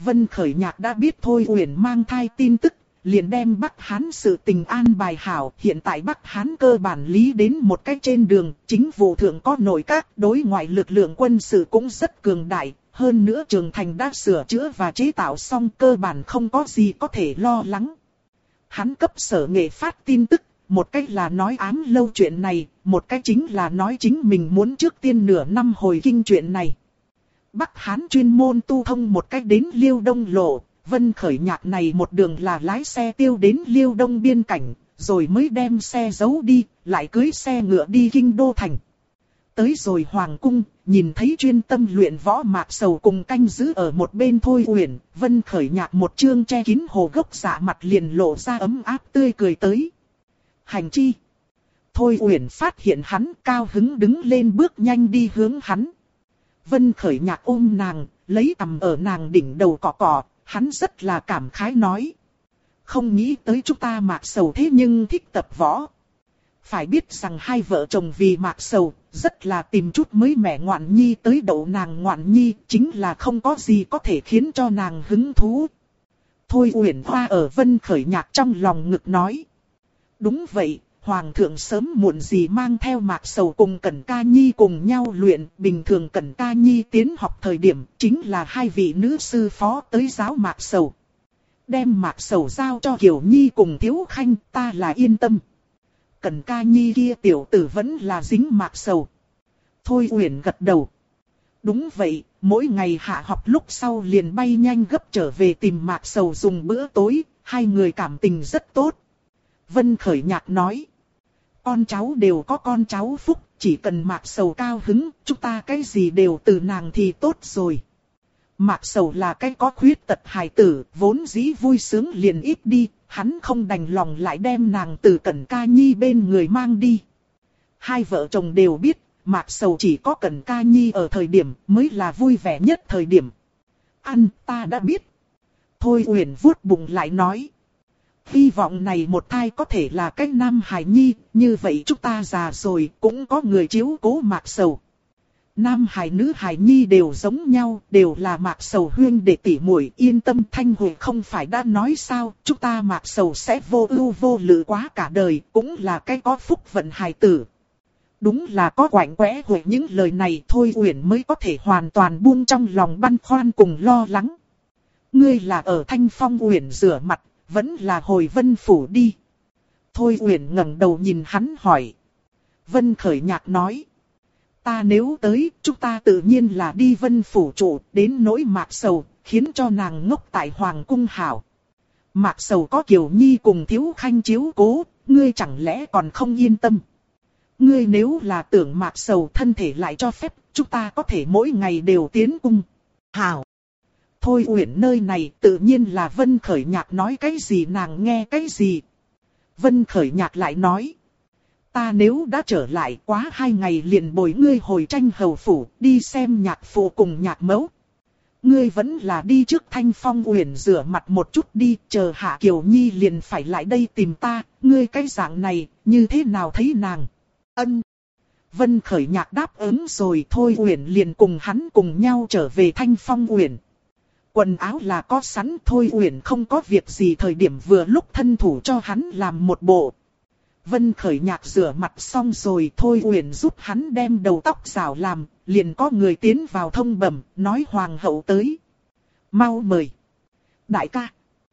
Vân Khởi Nhạc đã biết Thôi Uyển mang thai tin tức, liền đem Bắc Hán sự tình an bài hảo. Hiện tại Bắc Hán cơ bản lý đến một cách trên đường, chính vụ thượng có nội các, đối ngoại lực lượng quân sự cũng rất cường đại. Hơn nữa trường thành đã sửa chữa và chế tạo xong, cơ bản không có gì có thể lo lắng. Hắn cấp Sở Nghệ phát tin tức, một cách là nói ám lâu chuyện này, một cách chính là nói chính mình muốn trước tiên nửa năm hồi kinh chuyện này. Bắc Hán chuyên môn tu thông một cách đến Liêu Đông lộ, Vân Khởi Nhạc này một đường là lái xe tiêu đến Liêu Đông biên cảnh, rồi mới đem xe giấu đi, lại cưới xe ngựa đi kinh đô thành. Tới rồi Hoàng cung, nhìn thấy chuyên tâm luyện võ Mạc Sầu cùng canh giữ ở một bên Thôi Uyển, Vân Khởi Nhạc một chương che kín hồ gốc dạ mặt liền lộ ra ấm áp tươi cười tới. Hành chi. Thôi Uyển phát hiện hắn, cao hứng đứng lên bước nhanh đi hướng hắn. Vân Khởi Nhạc ôm nàng, lấy tằm ở nàng đỉnh đầu cọ cọ, hắn rất là cảm khái nói. Không nghĩ tới chúng ta Mạc Sầu thế nhưng thích tập võ. Phải biết rằng hai vợ chồng vì Mạc Sầu, rất là tìm chút mới mẻ ngoạn nhi tới đậu nàng ngoạn nhi, chính là không có gì có thể khiến cho nàng hứng thú. Thôi Uyển Hoa ở Vân Khởi Nhạc trong lòng ngực nói. Đúng vậy, Hoàng thượng sớm muộn gì mang theo Mạc Sầu cùng Cẩn Ca Nhi cùng nhau luyện. Bình thường Cẩn Ca Nhi tiến học thời điểm chính là hai vị nữ sư phó tới giáo Mạc Sầu. Đem Mạc Sầu giao cho Kiều Nhi cùng Thiếu Khanh, ta là yên tâm. Cẩn Ca Nhi kia tiểu tử vẫn là dính Mạc Sầu. Thôi Uyển gật đầu. Đúng vậy, mỗi ngày hạ học lúc sau liền bay nhanh gấp trở về tìm Mạc Sầu dùng bữa tối, hai người cảm tình rất tốt. Vân Khởi Nhạc nói. Con cháu đều có con cháu phúc, chỉ cần Mạc Sầu cao hứng, chúng ta cái gì đều từ nàng thì tốt rồi. Mạc Sầu là cái có khuyết tật hài tử, vốn dĩ vui sướng liền ít đi, hắn không đành lòng lại đem nàng từ Cẩn Ca Nhi bên người mang đi. Hai vợ chồng đều biết, Mạc Sầu chỉ có Cẩn Ca Nhi ở thời điểm mới là vui vẻ nhất thời điểm. Ăn, ta đã biết. Thôi Uyển vuốt bụng lại nói. Hy vọng này một thai có thể là cái nam hài nhi, như vậy chúng ta già rồi cũng có người chiếu cố Mạc Sầu. Nam hài nữ hài nhi đều giống nhau, đều là Mạc Sầu huyên đệ tỷ muội, yên tâm. Thanh Huệ không phải đã nói sao, chúng ta Mạc Sầu sẽ vô ưu vô lự quá cả đời, cũng là cái có phúc vận hài tử. Đúng là có quạnh quẽ Huệ những lời này Thôi Uyển mới có thể hoàn toàn buông trong lòng băn khoăn cùng lo lắng. Ngươi là ở Thanh Phong Uyển rửa mặt, vẫn là hồi Vân Phủ đi. Thôi Uyển ngẩng đầu nhìn hắn hỏi. Vân Khởi Nhạc nói. Ta nếu tới, chúng ta tự nhiên là đi Vân Phủ trụ, đến nỗi Mạc Sầu, khiến cho nàng ngốc tại Hoàng Cung hảo. Mạc Sầu có Kiều Nhi cùng Thiếu Khanh chiếu cố, ngươi chẳng lẽ còn không yên tâm. Ngươi nếu là tưởng Mạc Sầu thân thể lại cho phép, chúng ta có thể mỗi ngày đều tiến cung. Hảo. Thôi Uyển nơi này tự nhiên là Vân Khởi Nhạc nói cái gì nàng nghe cái gì. Vân Khởi Nhạc lại nói. Ta nếu đã trở lại quá 2 ngày liền bồi ngươi hồi Tranh Hầu Phủ đi xem nhạc phụ cùng nhạc mẫu. Ngươi vẫn là đi trước Thanh Phong Uyển rửa mặt một chút đi, chờ Hạ Kiều Nhi liền phải lại đây tìm ta, ngươi cái dạng này, như thế nào thấy nàng? Ân. Vân Khởi Nhạc đáp ứng rồi Thôi Uyển liền cùng hắn cùng nhau trở về Thanh Phong Uyển. Quần áo là có sẵn Thôi Uyển không có việc gì thời điểm vừa lúc thân thủ cho hắn làm một bộ. Vân Khởi Nhạc rửa mặt xong rồi Thôi Uyển giúp hắn đem đầu tóc rào làm, liền có người tiến vào thông bẩm, nói hoàng hậu tới. Mau mời. Đại ca.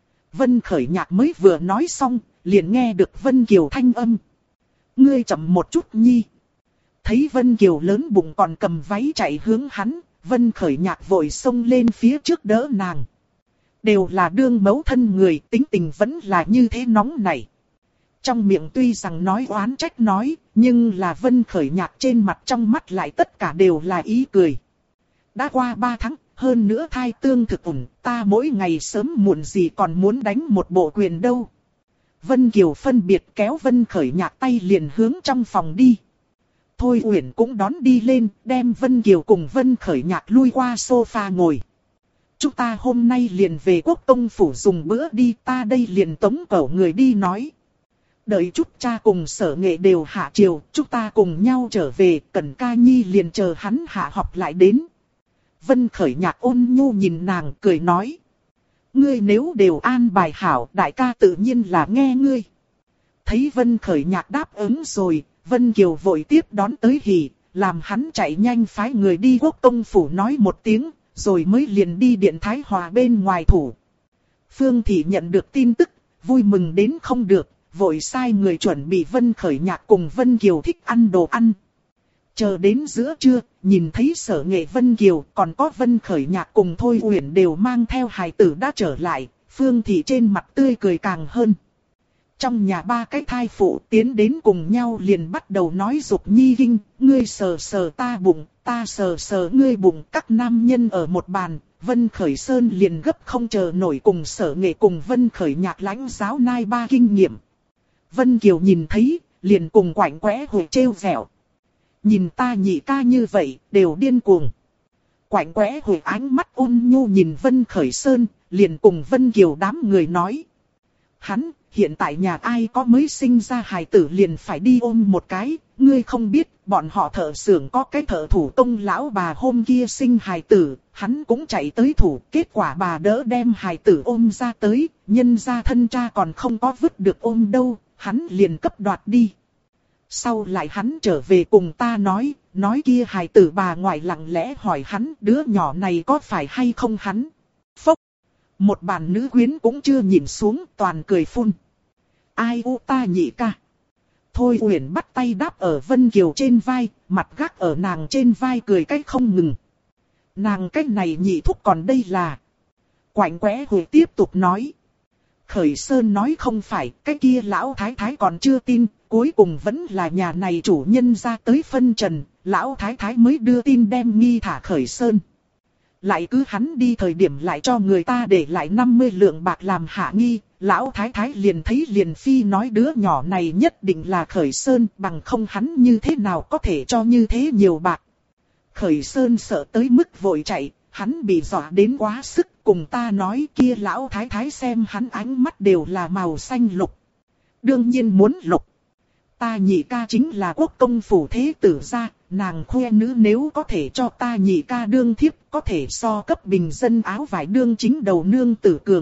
Vân Khởi Nhạc mới vừa nói xong, liền nghe được Vân Kiều thanh âm. Ngươi chậm một chút nhi. Thấy Vân Kiều lớn bụng còn cầm váy chạy hướng hắn, Vân Khởi Nhạc vội xông lên phía trước đỡ nàng. Đều là đương mẫu thân người, tính tình vẫn là như thế nóng này. Trong miệng tuy rằng nói oán trách nói, nhưng là Vân Khởi Nhạc trên mặt trong mắt lại tất cả đều là ý cười. Đã qua 3 tháng, hơn nữa thai tương thực ủng, ta mỗi ngày sớm muộn gì còn muốn đánh một bộ quyền đâu. Vân Kiều phân biệt kéo Vân Khởi Nhạc tay liền hướng trong phòng đi. Thôi Uyển cũng đón đi lên, đem Vân Kiều cùng Vân Khởi Nhạc lui qua sofa ngồi. Chúng ta hôm nay liền về Quốc Công Phủ dùng bữa đi, ta đây liền tống cẩu người đi nói. Đợi chút cha cùng Sở Nghệ đều hạ chiều, chúng ta cùng nhau trở về, Cẩn Ca Nhi liền chờ hắn hạ học lại đến. Vân Khởi Nhạc ôn nhu nhìn nàng cười nói. Ngươi nếu đều an bài hảo, đại ca tự nhiên là nghe ngươi. Thấy Vân Khởi Nhạc đáp ứng rồi, Vân Kiều vội tiếp đón tới hỉ, làm hắn chạy nhanh phái người đi Quốc công phủ nói một tiếng, rồi mới liền đi Điện Thái Hòa bên ngoài thủ. Phương Thị nhận được tin tức, vui mừng đến không được, vội sai người chuẩn bị Vân Khởi Nhạc cùng Vân Kiều thích ăn đồ ăn. Chờ đến giữa trưa, nhìn thấy Sở Nghệ Vân Kiều còn có Vân Khởi Nhạc cùng Thôi Uyển đều mang theo hài tử đã trở lại, Phương Thị trên mặt tươi cười càng hơn. Trong nhà ba cái thai phụ tiến đến cùng nhau liền bắt đầu nói dục nhi kinh, ngươi sờ sờ ta bụng, ta sờ sờ ngươi bụng. Các nam nhân ở một bàn, Vân Khởi Sơn liền gấp không chờ nổi cùng Sở Nghệ cùng Vân Khởi Nhạc lãnh giáo nai ba kinh nghiệm. Vân Kiều nhìn thấy, liền cùng quạnh quẽ hồi trêu vẻo. Nhìn ta nhị ca như vậy, đều điên cuồng. Quạnh quẽ hồi ánh mắt ôn nhu nhìn Vân Khởi Sơn, liền cùng Vân Kiều đám người nói. Hắn, hiện tại nhà ai có mới sinh ra hài tử liền phải đi ôm một cái, ngươi không biết, bọn họ thợ xưởng có cái thợ thủ công lão bà hôm kia sinh hài tử, hắn cũng chạy tới thủ, kết quả bà đỡ đem hài tử ôm ra tới, nhân ra thân cha còn không có vứt được ôm đâu, hắn liền cấp đoạt đi. Sau lại hắn trở về cùng ta nói kia hài tử bà ngoại lặng lẽ hỏi hắn đứa nhỏ này có phải hay không hắn. Phốc! Một bàn nữ quyến cũng chưa nhìn xuống toàn cười phun. Ai u ta nhị ca. Thôi Uyển bắt tay đáp ở Vân Kiều trên vai, mặt gác ở nàng trên vai cười cách không ngừng. Nàng cách này nhị thúc còn đây là. Quạnh quẽ hồi tiếp tục nói. Khởi Sơn nói không phải, cái kia lão thái thái còn chưa tin, cuối cùng vẫn là nhà này chủ nhân ra tới phân trần, lão thái thái mới đưa tin đem nghi thả Khởi Sơn. Lại cứ hắn đi thời điểm lại cho người ta để lại 50 lượng bạc làm hạ nghi, lão thái thái liền thấy liền phi nói đứa nhỏ này nhất định là Khởi Sơn, bằng không hắn như thế nào có thể cho như thế nhiều bạc. Khởi Sơn sợ tới mức vội chạy, hắn bị dọa đến quá sức, cùng ta nói kia lão thái thái xem hắn ánh mắt đều là màu xanh lục. Đương nhiên muốn lục. Ta nhị ca chính là quốc công phủ thế tử gia, nàng khoe nữ nếu có thể cho ta nhị ca đương thiếp, có thể so cấp bình dân áo vải đương chính đầu nương tử cường.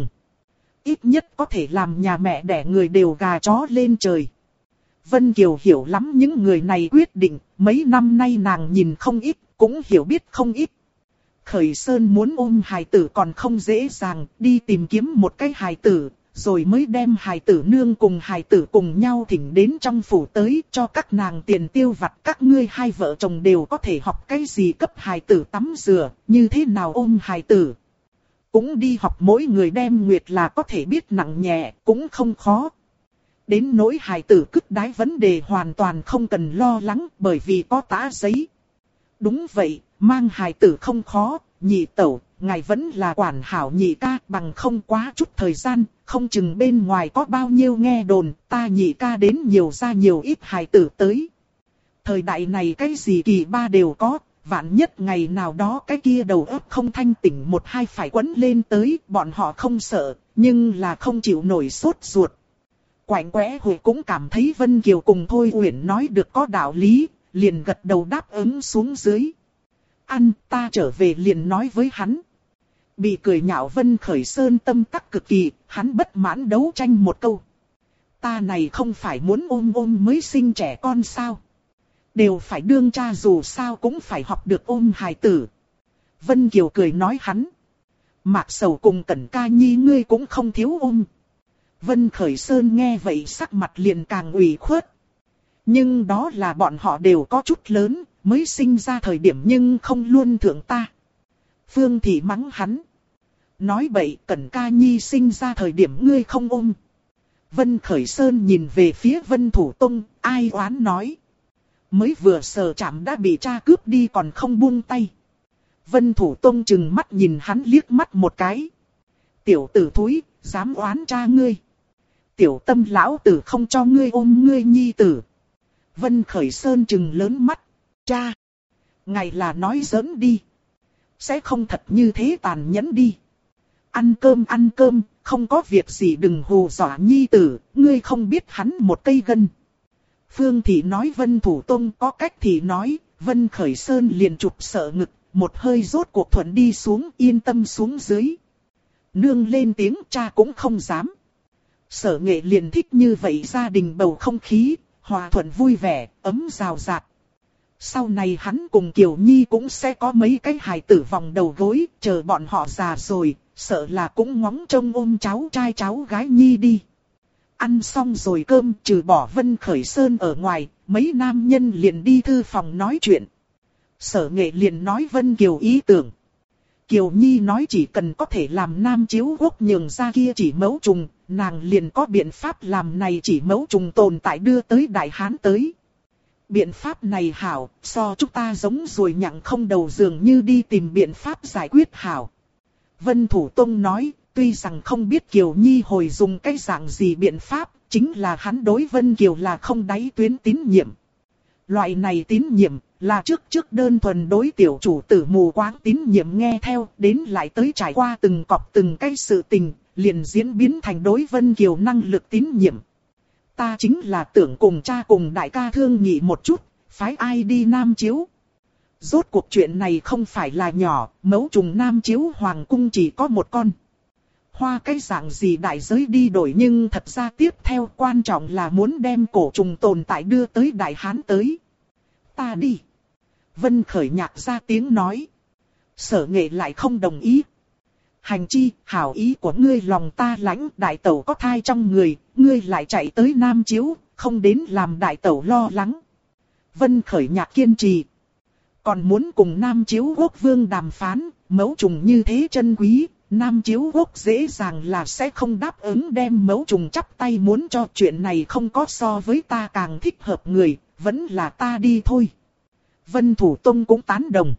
Ít nhất có thể làm nhà mẹ đẻ người đều gà chó lên trời. Vân Kiều hiểu lắm những người này quyết định, mấy năm nay nàng nhìn không ít, cũng hiểu biết không ít. Khởi Sơn muốn ôm hài tử còn không dễ dàng, đi tìm kiếm một cái hài tử, rồi mới đem hài tử nương cùng hài tử cùng nhau thỉnh đến trong phủ tới cho các nàng tiền tiêu vặt. Các ngươi hai vợ chồng đều có thể học cái gì cấp hài tử tắm rửa, như thế nào ôm hài tử. Cũng đi học mỗi người đem nguyệt là có thể biết nặng nhẹ, cũng không khó. Đến nỗi hài tử cứt đái vấn đề hoàn toàn không cần lo lắng bởi vì có tã giấy. Đúng vậy, mang hài tử không khó, nhị tẩu, ngài vẫn là quản hảo nhị ca bằng không quá chút thời gian, không chừng bên ngoài có bao nhiêu nghe đồn, ta nhị ca đến nhiều ra nhiều ít hài tử tới. Thời đại này cái gì kỳ ba đều có, vạn nhất ngày nào đó cái kia đầu óc không thanh tỉnh một hai phải quấn lên tới, bọn họ không sợ, nhưng là không chịu nổi sốt ruột. Quạnh quẽ hồi cũng cảm thấy Vân Kiều cùng Thôi Uyển nói được có đạo lý, liền gật đầu đáp ứng xuống dưới. Ăn, ta trở về liền nói với hắn. Bị cười nhạo Vân Khởi Sơn tâm tắc cực kỳ, hắn bất mãn đấu tranh một câu. Ta này không phải muốn ôm mới sinh trẻ con sao? Đều phải đương cha dù sao cũng phải học được ôm hài tử. Vân Kiều cười nói hắn. Mạc Sầu cùng Cẩn Ca Nhi ngươi cũng không thiếu ôm. Vân Khởi Sơn nghe vậy sắc mặt liền càng ủy khuất. Nhưng đó là bọn họ đều có chút lớn, mới sinh ra thời điểm nhưng không luôn thượng ta. Phương Thị mắng hắn. Nói bậy, Cẩn Ca Nhi sinh ra thời điểm ngươi không ôm. Vân Khởi Sơn nhìn về phía Vân Thủ Tông, ai oán nói. Mới vừa sờ chạm đã bị cha cướp đi còn không buông tay. Vân Thủ Tông chừng mắt nhìn hắn liếc mắt một cái. Tiểu tử thúi, dám oán cha ngươi. Tiểu Tâm lão tử không cho ngươi ôm ngươi nhi tử. Vân Khởi Sơn chừng lớn mắt. Cha! Ngài là nói giỡn đi. Sẽ không thật như thế tàn nhẫn đi. Ăn cơm, không có việc gì đừng hù dọa nhi tử, ngươi không biết hắn một cây gân. Phương Thị nói Vân Thủ Tông có cách thì nói, Vân Khởi Sơn liền chụp sợ ngực, một hơi rốt cuộc thuận đi xuống yên tâm xuống dưới. Nương lên tiếng cha cũng không dám. Sở Nghệ liền thích như vậy gia đình bầu không khí, hòa thuận vui vẻ, ấm rào rạt. Sau này hắn cùng Kiều Nhi cũng sẽ có mấy cái hài tử vòng đầu gối, chờ bọn họ già rồi, sợ là cũng ngóng trông ôm cháu trai cháu gái Nhi đi. Ăn xong rồi cơm, trừ bỏ Vân Khởi Sơn ở ngoài, mấy nam nhân liền đi thư phòng nói chuyện. Sở Nghệ liền nói Vân Kiều ý tưởng. Kiều Nhi nói chỉ cần có thể làm nam chiếu quốc nhường ra kia chỉ mẫu trùng, nàng liền có biện pháp làm này chỉ mẫu trùng tồn tại đưa tới Đại Hán tới. Biện pháp này hảo, so chúng ta giống ruồi nhặng không đầu dường như đi tìm biện pháp giải quyết hảo. Vân Thủ Tông nói, tuy rằng không biết Kiều Nhi hồi dùng cái dạng gì biện pháp, chính là hắn đối Vân Kiều là không đáy tuyến tín nhiệm. Loại này tín nhiệm, là trước đơn thuần đối tiểu chủ tử mù quáng tín nhiệm nghe theo, đến lại tới trải qua từng cọp từng cái sự tình, liền diễn biến thành đối Vân Kiều năng lực tín nhiệm. Ta chính là tưởng cùng cha cùng đại ca thương nghị một chút, phái ai đi Nam Chiếu. Rốt cuộc chuyện này không phải là nhỏ, mẫu trùng Nam Chiếu Hoàng cung chỉ có một con. Hoa cái dạng gì đại giới đi đổi, nhưng thật ra tiếp theo quan trọng là muốn đem cổ trùng tồn tại đưa tới Đại Hán tới. Ta đi. Vân Khởi nhạc ra tiếng nói. Sở Nghệ lại không đồng ý. Hành chi, hảo ý của ngươi lòng ta lãnh, đại tẩu có thai trong người, ngươi lại chạy tới Nam Chiếu, không đến làm đại tẩu lo lắng. Vân Khởi nhạc kiên trì. Còn muốn cùng Nam Chiếu Quốc vương đàm phán, mẫu trùng như thế chân quý, Nam Chiếu Quốc dễ dàng là sẽ không đáp ứng đem mẫu trùng chắp tay, muốn cho chuyện này không có so với ta càng thích hợp người, vẫn là ta đi thôi. Vân Thủ Tông cũng tán đồng.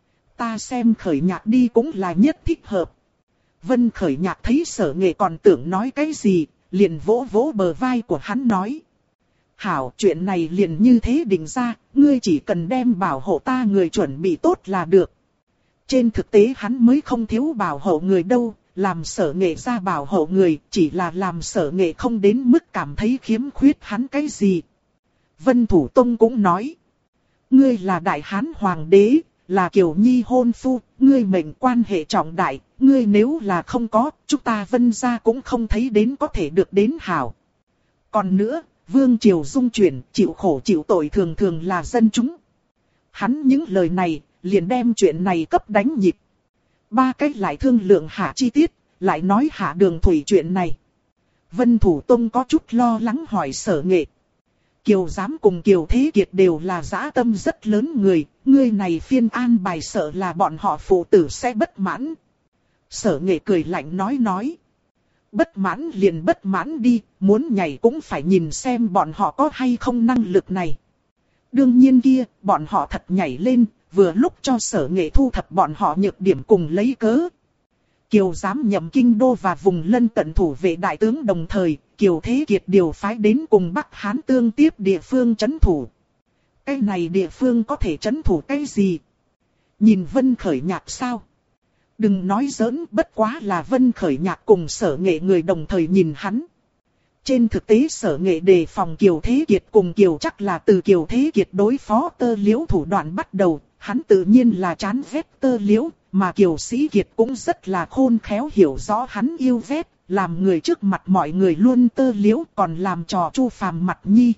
Ta xem Khởi nhạc đi cũng là nhất thích hợp. Vân Khởi nhạc thấy Sở Nghệ còn tưởng nói cái gì, liền vỗ vỗ bờ vai của hắn nói. Hảo, chuyện này liền như thế định ra, ngươi chỉ cần đem bảo hộ ta người chuẩn bị tốt là được. Trên thực tế hắn mới không thiếu bảo hộ người đâu, làm Sở Nghệ ra bảo hộ người, chỉ là làm Sở Nghệ không đến mức cảm thấy khiếm khuyết hắn cái gì. Vân Thủ Tông cũng nói. Ngươi là Đại Hán Hoàng đế, là Kiều Nhi hôn phu, ngươi mệnh quan hệ trọng đại, ngươi nếu là không có, chúng ta Vân gia cũng không thấy đến có thể được đến hảo. Còn nữa, vương triều dung chuyển, chịu khổ chịu tội thường thường là dân chúng. Hắn những lời này, liền đem chuyện này cấp đánh nhịp. Ba cách lại thương lượng hạ chi tiết, lại nói hạ đường thủy chuyện này. Vân Thủ Tông có chút lo lắng hỏi Sở Nghệ. Kiều Giám cùng Kiều Thế Kiệt đều là dã tâm rất lớn người, ngươi này phiên an bài sợ là bọn họ phụ tử sẽ bất mãn. Sở Nghệ cười lạnh nói. Bất mãn liền bất mãn đi, muốn nhảy cũng phải nhìn xem bọn họ có hay không năng lực này. Đương nhiên kia, bọn họ thật nhảy lên, vừa lúc cho Sở Nghệ thu thập bọn họ nhược điểm cùng lấy cớ. Kiều Giám nhậm kinh đô và vùng lân cận thủ vệ đại tướng đồng thời, Kiều Thế Kiệt điều phái đến cùng Bắc Hán tương tiếp địa phương trấn thủ. Cái này địa phương có thể trấn thủ cái gì? Nhìn Vân Khởi nhạc sao? Đừng nói giỡn, bất quá là Vân Khởi nhạc cùng Sở Nghệ người đồng thời nhìn hắn. Trên thực tế Sở Nghệ đề phòng Kiều Thế Kiệt cùng Kiều chắc là từ Kiều Thế Kiệt đối phó Tơ Liễu thủ đoạn bắt đầu, hắn tự nhiên là chán ghét Tơ Liễu, mà Kiều Sĩ Kiệt cũng rất là khôn khéo hiểu rõ hắn yêu ghét, làm người trước mặt mọi người luôn Tơ Liễu còn làm trò Chu Phàm mặt nhi.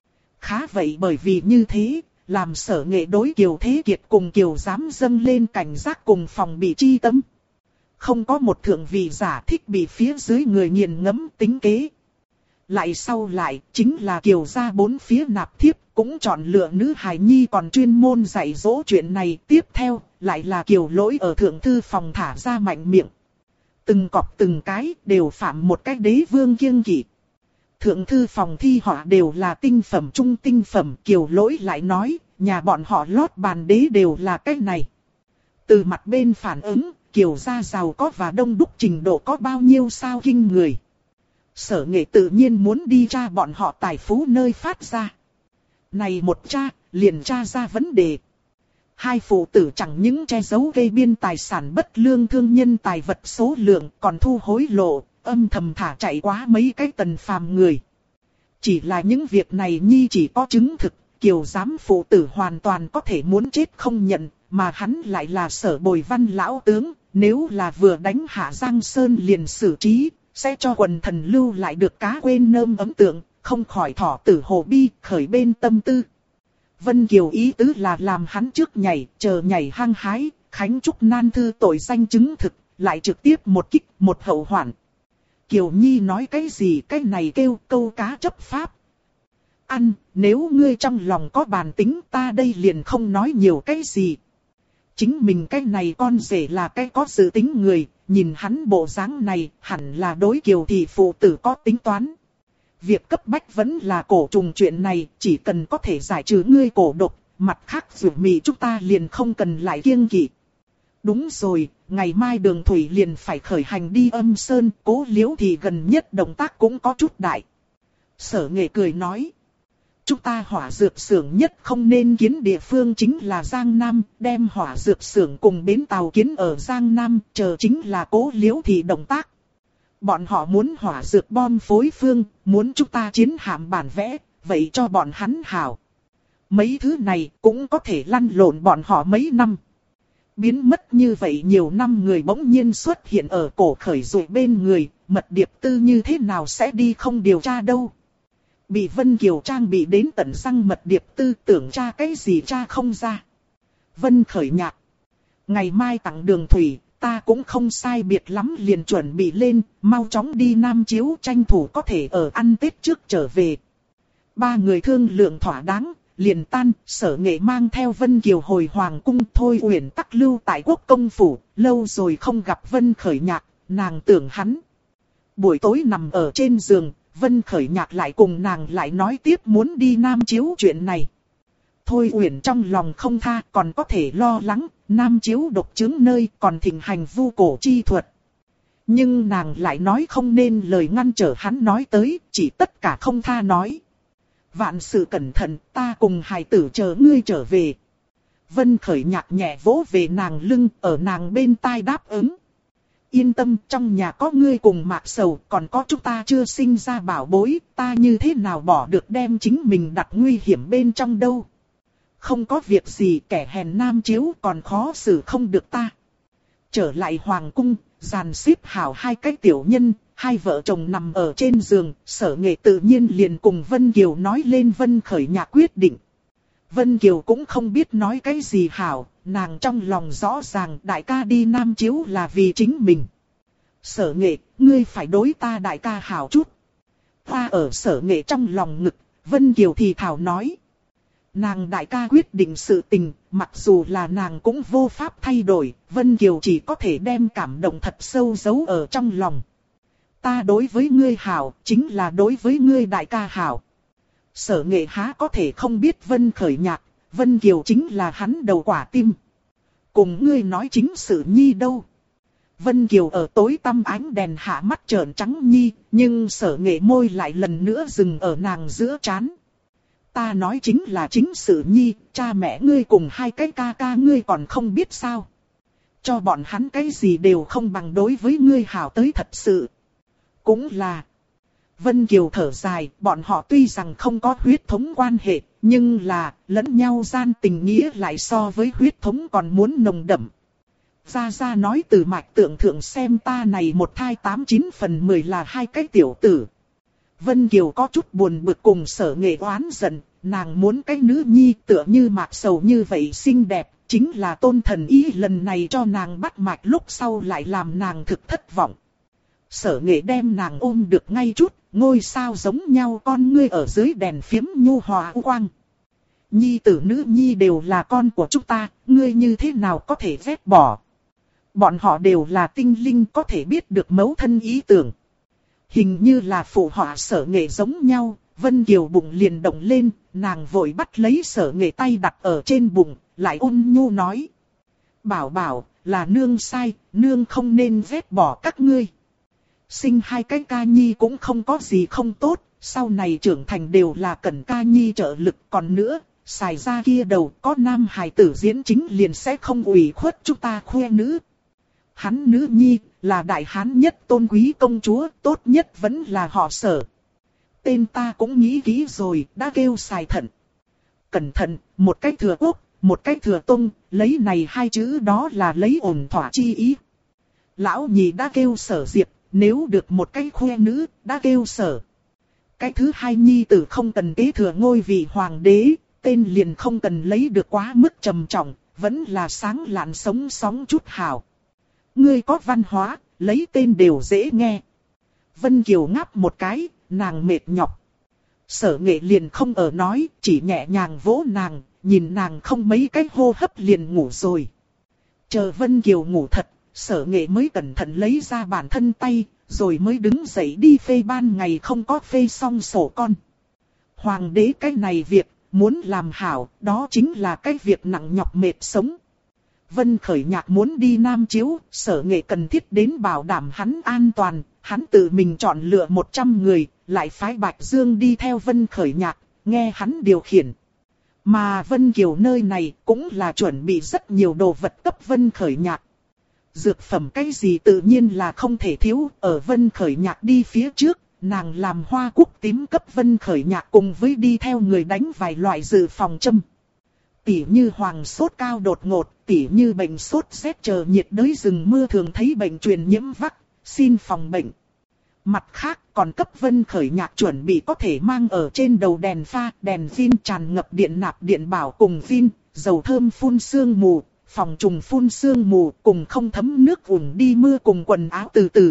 Khá vậy bởi vì như thế, làm Sở Nghệ đối Kiều Thế Kiệt cùng Kiều Giám dâng lên cảnh giác cùng phòng bị chi tâm. Không có một thượng vị giả thích bị phía dưới người nghiền ngẫm tính kế. Lại sau lại, chính là Kiều gia bốn phía nạp thiếp, cũng chọn lựa nữ hài nhi còn chuyên môn dạy dỗ chuyện này. Tiếp theo, lại là Kiều Lỗi ở thượng thư phòng thả ra mạnh miệng. Từng cọp từng cái, đều phạm một cái đế vương kiêng kỵ. Thượng thư phòng thi họ đều là tinh phẩm trung tinh phẩm, Kiều Lỗi lại nói, nhà bọn họ lót bàn đế đều là cái này. Từ mặt bên phản ứng, Kiều gia giàu có và đông đúc trình độ có bao nhiêu sao kinh người. Sở Nghệ tự nhiên muốn đi tra bọn họ tài phú nơi phát ra. Này một tra, liền tra ra vấn đề. Hai phụ tử chẳng những che giấu gây biên tài sản bất lương thương nhân tài vật số lượng, còn thu hối lộ, âm thầm thả chạy quá mấy cái tần phàm người. Chỉ là những việc này nhi chỉ có chứng thực, Kiều Giám phụ tử hoàn toàn có thể muốn chết không nhận, mà hắn lại là Sở Bồi Văn lão tướng, Nếu là vừa đánh hạ Giang Sơn liền xử trí, sẽ cho quần thần lưu lại được cá quên nơm ấn tượng, không khỏi thọ tử hồ bi, khởi bên tâm tư. Vân Kiều ý tứ là làm hắn trước nhảy, chờ nhảy hăng hái, Khánh Trúc nan thư tội danh chứng thực, lại trực tiếp một kích, một hậu hoạn. Kiều Nhi nói cái gì cái này kêu câu cá chấp pháp. Ăn, nếu ngươi trong lòng có bàn tính ta đây liền không nói nhiều cái gì. Chính mình cái này con rể là cái có dự tính người, nhìn hắn bộ dáng này hẳn là đối Kiều thị phụ tử có tính toán. Việc cấp bách vẫn là cổ trùng chuyện này, chỉ cần có thể giải trừ ngươi cổ độc, mặt khác dù mị chúng ta liền không cần lại kiêng kỵ. Đúng rồi, ngày mai Đường Thủy liền phải khởi hành đi Âm Sơn, Cố Liễu thì gần nhất động tác cũng có chút đại. Sở Nghệ cười nói, chúng ta hỏa dược xưởng nhất không nên kiến địa phương chính là Giang Nam, đem hỏa dược xưởng cùng bến tàu kiến ở Giang Nam, chờ chính là Cố Liễu thì động tác. Bọn họ muốn hỏa dược bom phối phương, muốn chúng ta chiến hạm bản vẽ, vậy cho bọn hắn hảo. Mấy thứ này cũng có thể lăn lộn bọn họ mấy năm. Biến mất như vậy nhiều năm người bỗng nhiên xuất hiện ở cổ khởi rồi bên người, mật điệp tư như thế nào sẽ đi không điều tra đâu. Bị Vân Kiều trang bị đến tận răng mật điệp tư tưởng tra cái gì tra không ra. Vân khởi nhạc. Ngày mai tặng Đường Thủy, ta cũng không sai biệt lắm liền chuẩn bị lên, mau chóng đi Nam Chiếu tranh thủ có thể ở ăn Tết trước trở về. Ba người thương lượng thỏa đáng, liền tan, Sở Nghệ mang theo Vân Kiều hồi Hoàng cung. Thôi Uyển tắc lưu tại Quốc công phủ, lâu rồi không gặp Vân khởi nhạc, nàng tưởng hắn. Buổi tối nằm ở trên giường, Vân khởi nhạc lại cùng nàng lại nói tiếp muốn đi Nam Chiếu chuyện này. Thôi Uyển trong lòng không tha, còn có thể lo lắng, Nam Chiếu độc chứng nơi còn thịnh hành vu cổ chi thuật. Nhưng nàng lại nói không nên lời ngăn trở hắn nói tới, chỉ tất cả không tha nói. Vạn sự cẩn thận, ta cùng hài tử chờ ngươi trở về. Vân khởi nhạc nhẹ vỗ về nàng lưng, ở nàng bên tai đáp ứng. Yên tâm, trong nhà có ngươi cùng Mạc Sầu, còn có chúng ta chưa sinh ra bảo bối, ta như thế nào bỏ được đem chính mình đặt nguy hiểm bên trong đâu. Không có việc gì, kẻ hèn Nam Chiếu còn khó xử không được ta. Trở lại Hoàng cung, dàn xếp hảo hai cái tiểu nhân, hai vợ chồng nằm ở trên giường, Sở Nghệ tự nhiên liền cùng Vân Kiều nói lên Vân khởi nhạc quyết định. Vân Kiều cũng không biết nói cái gì hảo, nàng trong lòng rõ ràng đại ca đi Nam Chiếu là vì chính mình. Sở Nghệ, ngươi phải đối ta đại ca hảo chút. Ta ở Sở Nghệ trong lòng ngực, Vân Kiều thì thảo nói. Nàng đại ca quyết định sự tình, mặc dù là nàng cũng vô pháp thay đổi, Vân Kiều chỉ có thể đem cảm động thật sâu giấu ở trong lòng. Ta đối với ngươi hảo, chính là đối với ngươi đại ca hảo. Sở Nghệ há có thể không biết Vân khởi nhạc, Vân Kiều chính là hắn đầu quả tim. Cùng ngươi nói chính sự nhi đâu. Vân Kiều ở tối tăm ánh đèn hạ mắt trợn trắng nhi, nhưng Sở Nghệ môi lại lần nữa dừng ở nàng giữa trán. Ta nói chính là chính sự nhi, cha mẹ ngươi cùng hai cái ca ca ngươi còn không biết sao. Cho bọn hắn cái gì đều không bằng đối với ngươi hảo tới thật sự. Cũng là. Vân Kiều thở dài, bọn họ tuy rằng không có huyết thống quan hệ, nhưng là lẫn nhau gian tình nghĩa lại so với huyết thống còn muốn nồng đậm. Gia Gia nói từ mạch tượng thượng xem ta này một thai 89/10 là hai cái tiểu tử. Vân Kiều có chút buồn bực cùng Sở Nghệ oán giận, nàng muốn cái nữ nhi tựa như Mạc Sầu như vậy xinh đẹp, chính là Tôn Thần Ý lần này cho nàng bắt mạch lúc sau lại làm nàng thực thất vọng. Sở Nghệ đem nàng ôm được ngay chút, ngôi sao giống nhau con ngươi ở dưới đèn phiếm nhu hòa quang. Nhi tử nữ nhi đều là con của chúng ta, ngươi như thế nào có thể vét bỏ. Bọn họ đều là tinh linh có thể biết được mẫu thân ý tưởng. Hình như là phụ họa Sở Nghệ giống nhau, Vân Kiều bụng liền động lên, nàng vội bắt lấy Sở Nghệ tay đặt ở trên bụng, lại ôn nhu nói. Bảo bảo, là nương sai, nương không nên vét bỏ các ngươi. Sinh hai cái ca nhi cũng không có gì không tốt, sau này trưởng thành đều là cần ca nhi trợ lực. Còn nữa, xài ra kia đầu có nam hài tử diễn chính liền sẽ không ủy khuất chúng ta khoe nữ. Hắn nữ nhi là đại hán nhất tôn quý công chúa, tốt nhất vẫn là họ Sở. Tên ta cũng nghĩ kỹ rồi, đã kêu xài thận. Cẩn thận, một cái thừa quốc, một cái thừa tung, lấy này hai chữ đó là lấy ổn thỏa chi ý. Lão nhị đã kêu Sở Diệp, nếu được một cái khoe nữ, đã kêu Sở. Cái thứ hai nhi tử không cần kế thừa ngôi vị hoàng đế, tên liền không cần lấy được quá mức trầm trọng, vẫn là sáng lạn sống sóng chút hào. Ngươi có văn hóa, lấy tên đều dễ nghe. Vân Kiều ngáp một cái, nàng mệt nhọc. Sở Nghệ liền không ở nói, chỉ nhẹ nhàng vỗ nàng, nhìn nàng không mấy cái hô hấp liền ngủ rồi. Chờ Vân Kiều ngủ thật, Sở Nghệ mới cẩn thận lấy ra bản thân tay, rồi mới đứng dậy đi phê ban ngày không có phê xong sổ con. Hoàng đế cái này việc, muốn làm hảo, đó chính là cái việc nặng nhọc mệt sống. Vân Khởi Nhạc muốn đi Nam Chiếu, Sở Nghệ cần thiết đến bảo đảm hắn an toàn, hắn tự mình chọn lựa 100 người, lại phái Bạch Dương đi theo Vân Khởi Nhạc, nghe hắn điều khiển. Mà Vân Kiều nơi này cũng là chuẩn bị rất nhiều đồ vật cấp Vân Khởi Nhạc. Dược phẩm cái gì tự nhiên là không thể thiếu, ở Vân Khởi Nhạc đi phía trước, nàng làm hoa cúc tím cấp Vân Khởi Nhạc cùng với đi theo người đánh vài loại dự phòng châm. Tỉ như hoàng sốt cao đột ngột, tỉ như bệnh sốt rét chờ nhiệt đới rừng mưa thường thấy bệnh truyền nhiễm vắc, xin phòng bệnh. Mặt khác còn cấp Vân Khởi Nhạc chuẩn bị có thể mang ở trên đầu đèn pha, đèn pin tràn ngập điện nạp điện bảo cùng pin, dầu thơm phun sương mù, phòng trùng phun sương mù cùng không thấm nước ủng đi mưa cùng quần áo từ từ.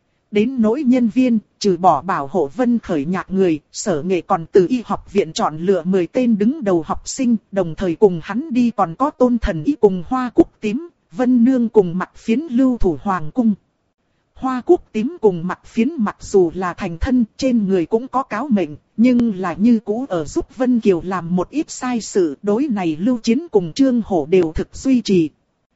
Đến nỗi nhân viên, trừ bỏ bảo hộ Vân Khởi Nhạc người, Sở Nghệ còn từ y học viện chọn lựa 10 tên đứng đầu học sinh, đồng thời cùng hắn đi còn có Tôn Thần Y cùng Hoa Cúc Tím, Vân Nương cùng Mặc Phiến lưu thủ hoàng cung. Hoa Cúc Tím cùng Mặc Phiến mặc dù là thành thân, trên người cũng có cáo mệnh, nhưng là như cũ ở giúp Vân Kiều làm một ít sai sự, đối này Lưu Chiến cùng Trương Hổ đều thực duy trì.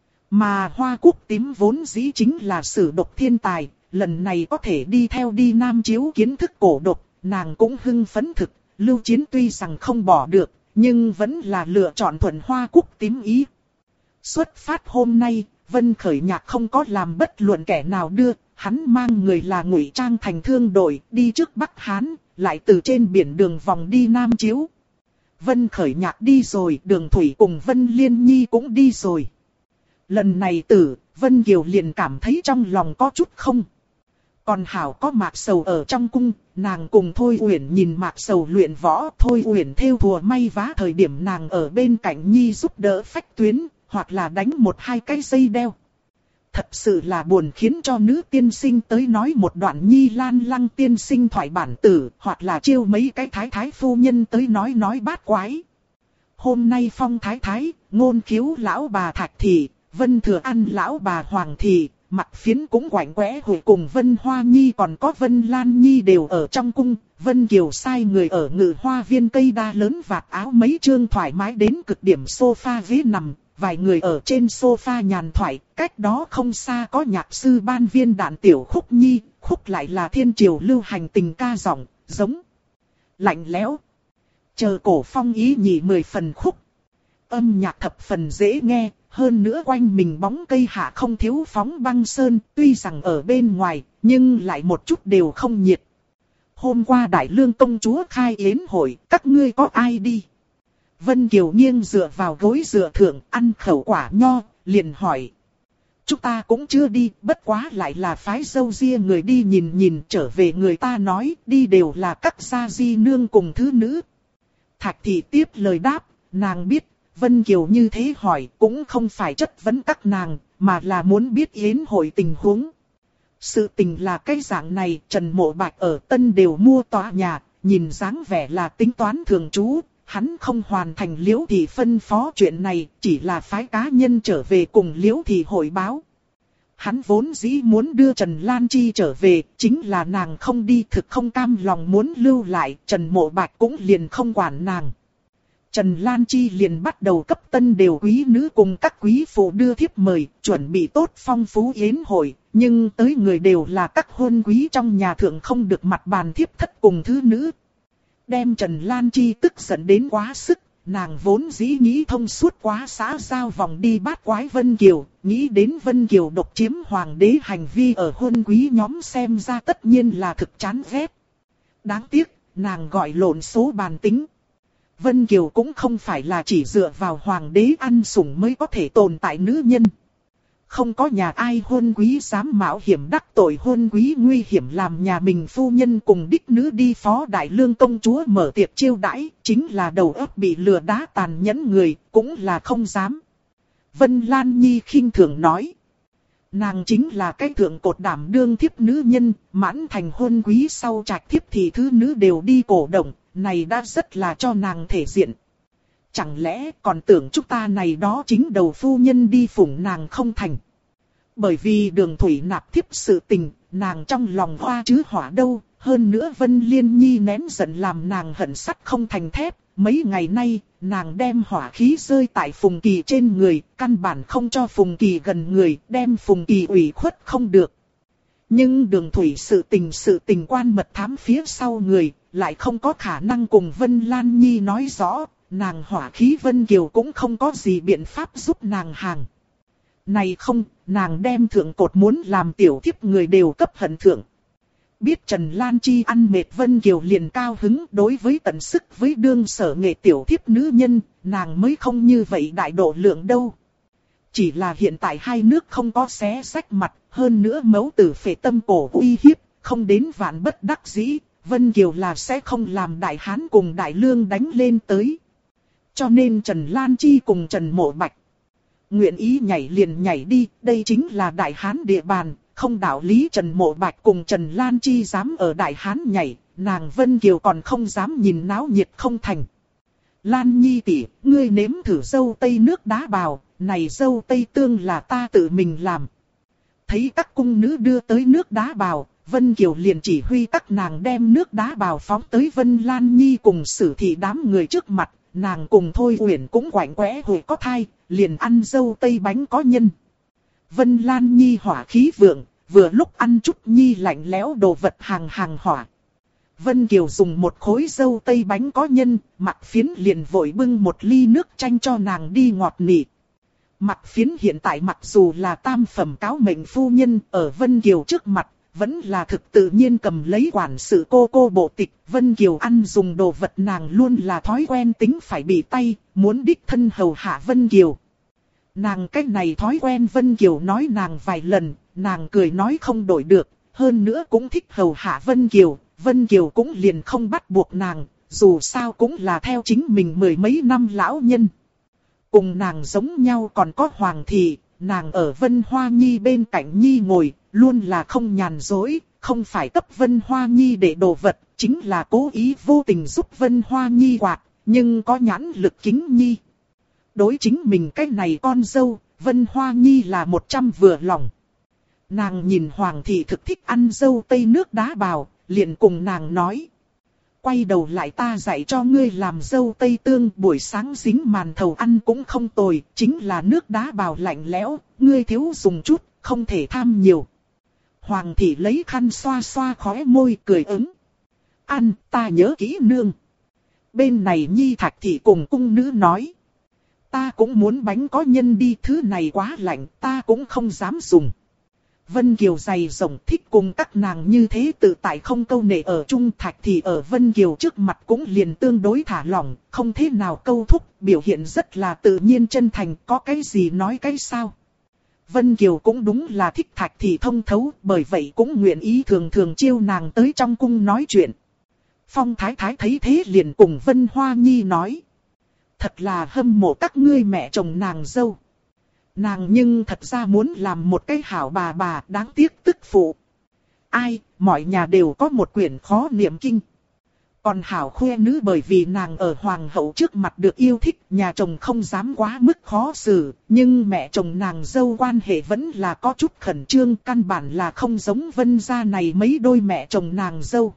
Mà Hoa Cúc Tím vốn dĩ chính là sử độc thiên tài, lần này có thể đi theo đi Nam Chiếu kiến thức cổ độc, nàng cũng hưng phấn thực. Lưu Chiến tuy rằng không bỏ được, nhưng vẫn là lựa chọn thuận Hoa Cúc Tím ý. Xuất phát hôm nay, Vân Khởi Nhạc không có làm bất luận kẻ nào đưa, hắn mang người là ngụy trang thành thương đội, đi trước Bắc Hán, lại từ trên biển đường vòng đi Nam Chiếu. Vân Khởi Nhạc đi rồi, Đường Thủy cùng Vân Liên Nhi cũng đi rồi. Lần này Vân Kiều liền cảm thấy trong lòng có chút không. Còn hảo có Mạc Sầu ở trong cung, nàng cùng Thôi Uyển nhìn Mạc Sầu luyện võ, Thôi Uyển thêu thùa may vá thời điểm nàng ở bên cạnh Nhi giúp đỡ phách tuyến, hoặc là đánh 1-2 cái dây đeo. Thật sự là buồn khiến cho nữ tiên sinh tới nói một đoạn Nhi Lan Lăng tiên sinh thoại bản tử, hoặc là chiêu mấy cái thái phu nhân tới nói bát quái. Hôm nay Phong thái thái, Ngôn Khiếu lão bà Thạch Thị, Vân Thừa Ăn lão bà Hoàng Thị, Mặc Phiến cũng quạnh quẽ hồi cùng Vân Hoa Nhi còn có Vân Lan Nhi đều ở trong cung. Vân Kiều sai người ở Ngự Hoa Viên cây đa lớn vạt áo mấy chương thoải mái đến cực điểm sofa ghế nằm, vài người ở trên sofa nhàn thoại, cách đó không xa có nhạc sư Ban Viên đạn tiểu khúc nhi, khúc lại là thiên triều lưu hành tình ca giọng, giống lạnh lẽo. Chờ cổ phong ý nhị 10 phần khúc. Âm nhạc thập phần dễ nghe, hơn nữa quanh mình bóng cây hạ không thiếu phóng băng sơn, tuy rằng ở bên ngoài, nhưng lại một chút đều không nhiệt. Hôm qua Đại Lương công chúa khai yến hội, các ngươi có ai đi? Vân Kiều nghiêng dựa vào gối dựa thượng, ăn khẩu quả nho, liền hỏi. Chúng ta cũng chưa đi, bất quá lại là phái dâu ria người đi nhìn trở về người ta nói, đi đều là các gia di nương cùng thứ nữ. Thạch Thị tiếp lời đáp, nàng biết, Vân Kiều như thế hỏi cũng không phải chất vấn các nàng, mà là muốn biết yến hội tình huống. Sự tình là cái dạng này, Trần Mộ Bạch ở Tân đều mua tòa nhà, nhìn dáng vẻ là tính toán thường trú, hắn không hoàn thành Liễu Thị phân phó chuyện này, chỉ là phái cá nhân trở về cùng Liễu Thị hội báo. Hắn vốn dĩ muốn đưa Trần Lan Chi trở về, chính là nàng không đi thực không cam lòng muốn lưu lại, Trần Mộ Bạch cũng liền không quản nàng. Trần Lan Chi liền bắt đầu cấp Tân đều quý nữ cùng các quý phụ đưa thiếp mời, chuẩn bị tốt phong phú yến hội, nhưng tới người đều là các hôn quý trong nhà thượng không được mặt bàn thiếp thất cùng thứ nữ. Đem Trần Lan Chi tức giận đến quá sức, nàng vốn dĩ nghĩ thông suốt quá xã giao vòng đi bát quái Vân Kiều, nghĩ đến Vân Kiều độc chiếm hoàng đế hành vi ở hôn quý nhóm xem ra tất nhiên là thực chán ghét. Đáng tiếc, nàng gọi lộn số bàn tính. Vân Kiều cũng không phải là chỉ dựa vào hoàng đế ăn sủng mới có thể tồn tại nữ nhân. không có nhà ai hôn quý dám mạo hiểm đắc tội hôn quý nguy hiểm làm nhà mình phu nhân cùng đích nữ đi phó đại lương công chúa mở tiệc chiêu đãi, chính là đầu óc bị lừa đá tàn nhẫn người, cũng là không dám. Vân Lan Nhi khinh thường nói. Nàng chính là cái thượng cột đảm đương thiếp nữ nhân, mãn thành hôn quý sau trạch thiếp thì thứ nữ đều đi cổ động, này đã rất là cho nàng thể diện. Chẳng lẽ còn tưởng chúng ta này đó chính đầu phu nhân đi phụng nàng không thành. Bởi vì Đường Thủy nạp thiếp sự tình, nàng trong lòng hoa chứ hỏa đâu, hơn nữa Vân Liên Nhi nén giận làm nàng hận sắt không thành thép. Mấy ngày nay, nàng đem hỏa khí rơi tại Phùng Kỳ trên người, căn bản không cho Phùng Kỳ gần người, đem Phùng Kỳ ủy khuất không được. Nhưng Đường Thủy sự tình quan mật thám phía sau người, lại không có khả năng cùng Vân Lan Nhi nói rõ, nàng hỏa khí Vân Kiều cũng không có gì biện pháp giúp nàng hàng. Này không, nàng đem thượng cột muốn làm tiểu thiếp người đều cấp hận thượng. Biết Trần Lan Chi ăn mệt Vân Kiều liền cao hứng đối với tận sức với đương sở nghệ tiểu thiếp nữ nhân, nàng mới không như vậy đại độ lượng đâu. Chỉ là hiện tại hai nước không có xé rách mặt, hơn nữa mẫu tử phệ tâm cổ uy hiếp, không đến vạn bất đắc dĩ, Vân Kiều là sẽ không làm Đại Hán cùng Đại Lương đánh lên tới. Cho nên Trần Lan Chi cùng Trần Mộ Bạch nguyện ý nhảy liền nhảy đi, đây chính là Đại Hán địa bàn. Không đạo lý Trần Mộ Bạch cùng Trần Lan Chi dám ở Đại Hán nhảy, nàng Vân Kiều còn không dám nhìn náo nhiệt không thành. Lan Nhi tỷ, ngươi nếm thử dâu tây nước đá bào, này dâu tây tương là ta tự mình làm. Thấy các cung nữ đưa tới nước đá bào, Vân Kiều liền chỉ huy các nàng đem nước đá bào phóng tới Vân Lan Nhi cùng Sử Thị đám người trước mặt, nàng cùng Thôi Uyển cũng quạnh quẽ hồi có thai, liền ăn dâu tây bánh có nhân. Vân Lan Nhi hỏa khí vượng, vừa lúc ăn chút nhi lạnh lẽo đồ vật hàng hỏa. Vân Kiều dùng một khối dâu tây bánh có nhân, Mặc Phiến liền vội bưng một ly nước chanh cho nàng đi ngọt nị. Mặc Phiến hiện tại mặc dù là tam phẩm cáo mệnh phu nhân ở Vân Kiều trước mặt, vẫn là thực tự nhiên cầm lấy quản sự cô bộ tịch. Vân Kiều ăn dùng đồ vật nàng luôn là thói quen tính phải bị tay, muốn đích thân hầu hạ Vân Kiều. Nàng cách này thói quen Vân Kiều nói nàng vài lần, nàng cười nói không đổi được, hơn nữa cũng thích hầu hạ Vân Kiều cũng liền không bắt buộc nàng, dù sao cũng là theo chính mình mười mấy năm lão nhân. Cùng nàng giống nhau còn có Hoàng Thị, nàng ở Vân Hoa Nhi bên cạnh Nhi ngồi, luôn là không nhàn dối, không phải cấp Vân Hoa Nhi để đồ vật, chính là cố ý vô tình giúp Vân Hoa Nhi quạt, nhưng có nhãn lực kính Nhi. Đối chính mình cái này con dâu, Vân Hoa Nhi là 100 vừa lòng. Nàng nhìn Hoàng Thị thực thích ăn dâu tây nước đá bào, liền cùng nàng nói. Quay đầu lại ta dạy cho ngươi làm dâu tây tương, buổi sáng dính màn thầu ăn cũng không tồi, chính là nước đá bào lạnh lẽo, ngươi thiếu dùng chút, không thể tham nhiều. Hoàng Thị lấy khăn xoa xoa khóe môi cười ứng. Ăn, ta nhớ kỹ nương. Bên này Nhi Thạch Thị cùng cung nữ nói. Ta cũng muốn bánh có nhân đi, thứ này quá lạnh, ta cũng không dám dùng. Vân Kiều dày rộng thích cùng các nàng như thế tự tại không câu nệ ở chung. Thạch thì ở Vân Kiều trước mặt cũng liền tương đối thả lỏng, không thế nào câu thúc, biểu hiện rất là tự nhiên chân thành, có cái gì nói cái sao. Vân Kiều cũng đúng là thích Thạch thì thông thấu, bởi vậy cũng nguyện ý thường thường chiêu nàng tới trong cung nói chuyện. Phong Thái Thái thấy thế liền cùng Vân Hoa Nhi nói. Thật là hâm mộ các ngươi mẹ chồng nàng dâu. Nàng nhưng thật ra muốn làm một cái hảo bà, đáng tiếc tức phụ. Ai, mọi nhà đều có một quyển khó niệm kinh. Còn hảo khoe nữ bởi vì nàng ở hoàng hậu trước mặt được yêu thích, nhà chồng không dám quá mức khó xử, nhưng mẹ chồng nàng dâu quan hệ vẫn là có chút khẩn trương, căn bản là không giống Vân gia này mấy đôi mẹ chồng nàng dâu.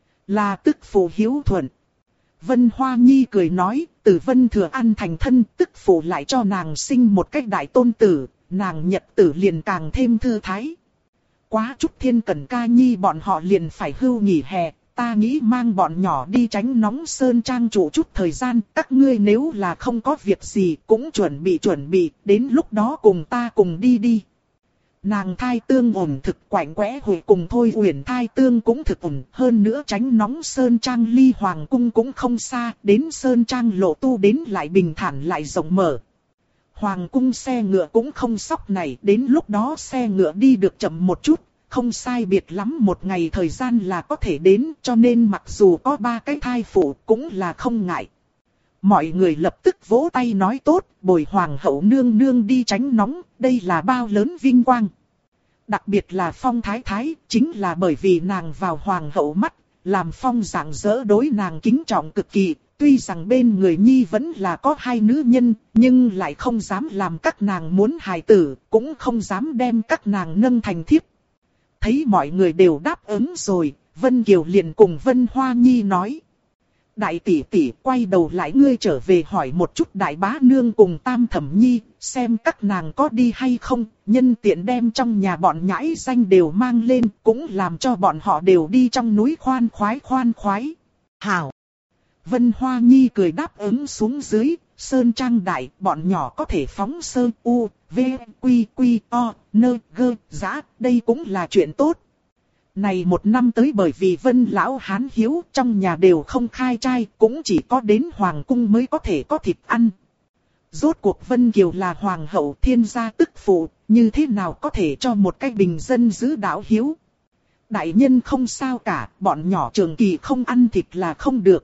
Là tức phụ hiếu thuận. Vân Hoa Nhi cười nói, từ Vân Thừa An thành thân, tức phụ lại cho nàng sinh một cách đại tôn tử, nàng nhật tử liền càng thêm thư thái. Quá chút Thiên Cẩn Ca Nhi bọn họ liền phải hưu nghỉ hè, ta nghĩ mang bọn nhỏ đi tránh nóng sơn trang trụ chút thời gian, các ngươi nếu là không có việc gì cũng chuẩn bị, đến lúc đó cùng ta cùng đi. Nàng thai tương ổn thực quạnh quẽ hồi cùng Thôi Uyển thai tương cũng thực ổn, hơn nữa tránh nóng sơn trang ly hoàng cung cũng không xa, đến sơn trang lộ tu đến lại bình thản lại rộng mở. Hoàng cung xe ngựa cũng không sóc này, đến lúc đó xe ngựa đi được chậm một chút, không sai biệt lắm một ngày thời gian là có thể đến, cho nên mặc dù có 3 cái thai phụ cũng là không ngại. Mọi người lập tức vỗ tay nói tốt, bồi hoàng hậu nương nương đi tránh nóng, đây là bao lớn vinh quang. Đặc biệt là Phong Thái Thái, chính là bởi vì nàng vào hoàng hậu mắt, làm Phong rạng rỡ đối nàng kính trọng cực kỳ. Tuy rằng bên người Nhi vẫn là có 2 nữ nhân, nhưng lại không dám làm các nàng muốn hài tử, cũng không dám đem các nàng nâng thành thiếp. Thấy mọi người đều đáp ứng rồi, Vân Kiều liền cùng Vân Hoa Nhi nói. Đại tỷ tỷ, quay đầu lại ngươi trở về hỏi một chút đại bá nương cùng Tam Thẩm Nhi, xem các nàng có đi hay không, nhân tiện đem trong nhà bọn nhãi danh đều mang lên, cũng làm cho bọn họ đều đi trong núi khoan khoái. Hảo! Vân Hoa Nhi cười đáp ứng xuống dưới, sơn trang đại, bọn nhỏ có thể phóng sơn u, v, quy quy, o, nơ, gơ, giã, đây cũng là chuyện tốt. Này một năm tới bởi vì Vân lão hán hiếu, trong nhà đều không khai trai, cũng chỉ có đến hoàng cung mới có thể có thịt ăn. Rốt cuộc Vân Kiều là hoàng hậu thiên gia tức phụ, như thế nào có thể cho một cái bình dân giữ đạo hiếu. Đại nhân không sao cả, bọn nhỏ trường kỳ không ăn thịt là không được.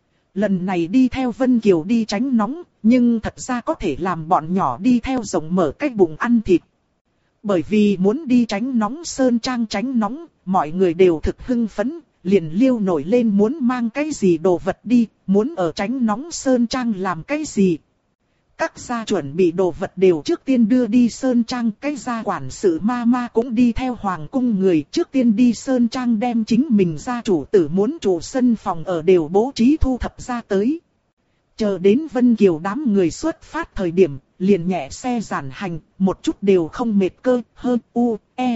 Lần này đi theo Vân Kiều đi tránh nóng, nhưng thật ra có thể làm bọn nhỏ đi theo rộng mở cái bụng ăn thịt. Bởi vì muốn đi tránh nóng sơn trang tránh nóng, mọi người đều thực hưng phấn, liền liêu nổi lên muốn mang cái gì đồ vật đi, muốn ở tránh nóng sơn trang làm cái gì. Các gia chuẩn bị đồ vật đều trước tiên đưa đi sơn trang, cái gia quản sự ma cũng đi theo hoàng cung người trước tiên đi sơn trang đem chính mình gia chủ tử muốn trụ sân phòng ở đều bố trí thu thập ra tới. Chờ đến Vân Kiều đám người xuất phát thời điểm, liền nhẹ xe giản hành, một chút đều không mệt cơ, hơn u, e.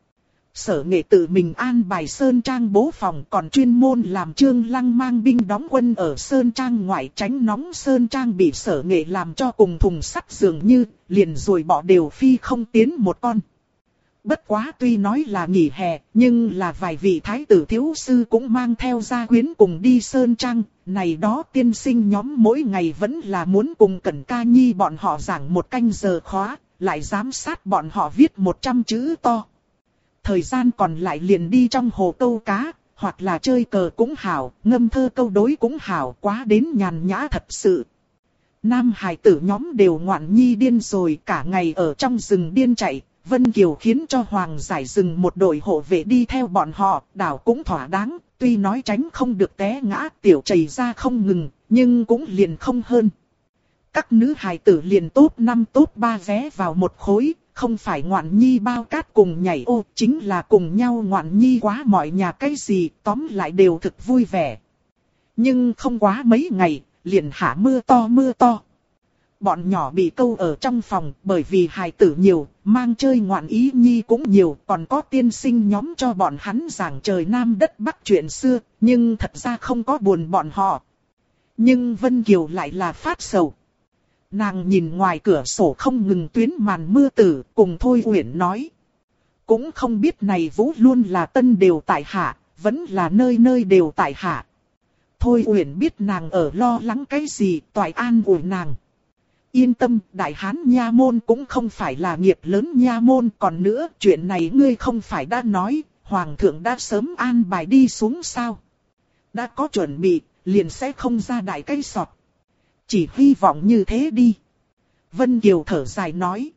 Sở Nghệ tự mình an bài sơn trang bố phòng, còn chuyên môn làm Trương Lăng mang binh đóng quân ở sơn trang ngoại tránh nóng sơn trang bị Sở Nghệ làm cho cùng thùng sắt dường như, liền rồi bỏ đều phi không tiến một con. Bất quá tuy nói là nghỉ hè, nhưng là vài vị thái tử thiếu sư cũng mang theo gia quyến cùng đi sơn trang, này đó tiên sinh nhóm mỗi ngày vẫn là muốn cùng Cẩn Ca Nhi bọn họ giảng 1 canh giờ khóa, lại giám sát bọn họ viết 100 chữ to. Thời gian còn lại liền đi trong hồ câu cá, hoặc là chơi cờ cũng hảo, ngâm thơ câu đối cũng hảo, quá đến nhàn nhã thật sự. Nam hài tử nhóm đều ngoạn nhi điên rồi, cả ngày ở trong rừng điên chạy. Vân Kiều khiến cho Hoàng giải rừng một đội hộ vệ đi theo bọn họ, đảo cũng thỏa đáng, tuy nói tránh không được té ngã tiểu chảy ra không ngừng, nhưng cũng liền không hơn. Các nữ hài tử liền top 5 top 3 vé vào một khối, không phải ngoạn nhi bao cát cùng nhảy ô, chính là cùng nhau ngoạn nhi quá mọi nhà cái gì, tóm lại đều thực vui vẻ. Nhưng không quá mấy ngày, liền hạ mưa to. Bọn nhỏ bị câu ở trong phòng bởi vì hài tử nhiều, mang chơi ngoạn ý nhi cũng nhiều, còn có tiên sinh nhóm cho bọn hắn giảng trời Nam đất Bắc chuyện xưa, nhưng thật ra không có buồn bọn họ. Nhưng Vân Kiều lại là phát sầu. Nàng nhìn ngoài cửa sổ không ngừng tuyến màn mưa tử, cùng Thôi Uyển nói. Cũng không biết này Vũ luôn là tân đều tại hạ, vẫn là nơi nơi đều tại hạ. Thôi Uyển biết nàng ở lo lắng cái gì, toại an ủi nàng. Yên tâm, Đại Hán Nha Môn cũng không phải là nghiệp lớn Nha Môn, còn nữa, chuyện này ngươi không phải đã nói, Hoàng thượng đã sớm an bài đi xuống sao. Đã có chuẩn bị, liền sẽ không ra đại cái sọt. Chỉ hy vọng như thế đi. Vân Kiều thở dài nói.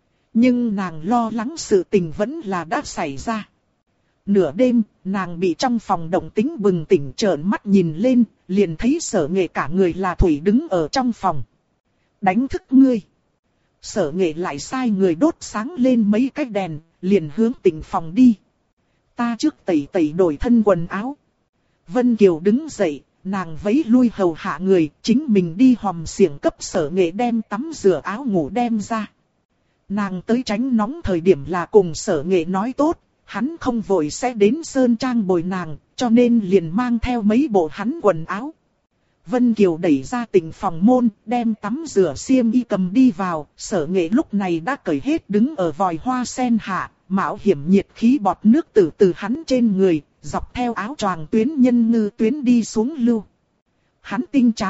Nhưng nàng lo lắng sự tình vẫn là đã xảy ra. Nửa đêm, nàng bị trong phòng động tĩnh bừng tỉnh trợn mắt nhìn lên, liền thấy Sở Nghệ cả người là thủy đứng ở trong phòng. Đánh thức ngươi. Sở Nghệ lại sai người đốt sáng lên mấy cái đèn, liền hướng tỉnh phòng đi. Ta trước tẩy tẩy đổi thân quần áo. Vân Kiều đứng dậy, nàng vẫy lui hầu hạ người, chính mình đi hòm xiềng cấp Sở Nghệ đem tắm rửa áo ngủ đem ra. Nàng tới tránh nóng thời điểm là cùng Sở Nghệ nói tốt, hắn không vội sẽ đến sơn trang bồi nàng, cho nên liền mang theo mấy bộ hắn quần áo. Vân Kiều đẩy ra tỉnh phòng môn, đem tắm rửa xiêm y cầm đi vào, Sở Nghệ lúc này đã cởi hết đứng ở vòi hoa sen hạ, mạo hiểm nhiệt khí bọt nước từ hắn trên người, dọc theo áo choàng tuyến nhân ngư tuyến đi xuống lưu. Hắn tinh tráng,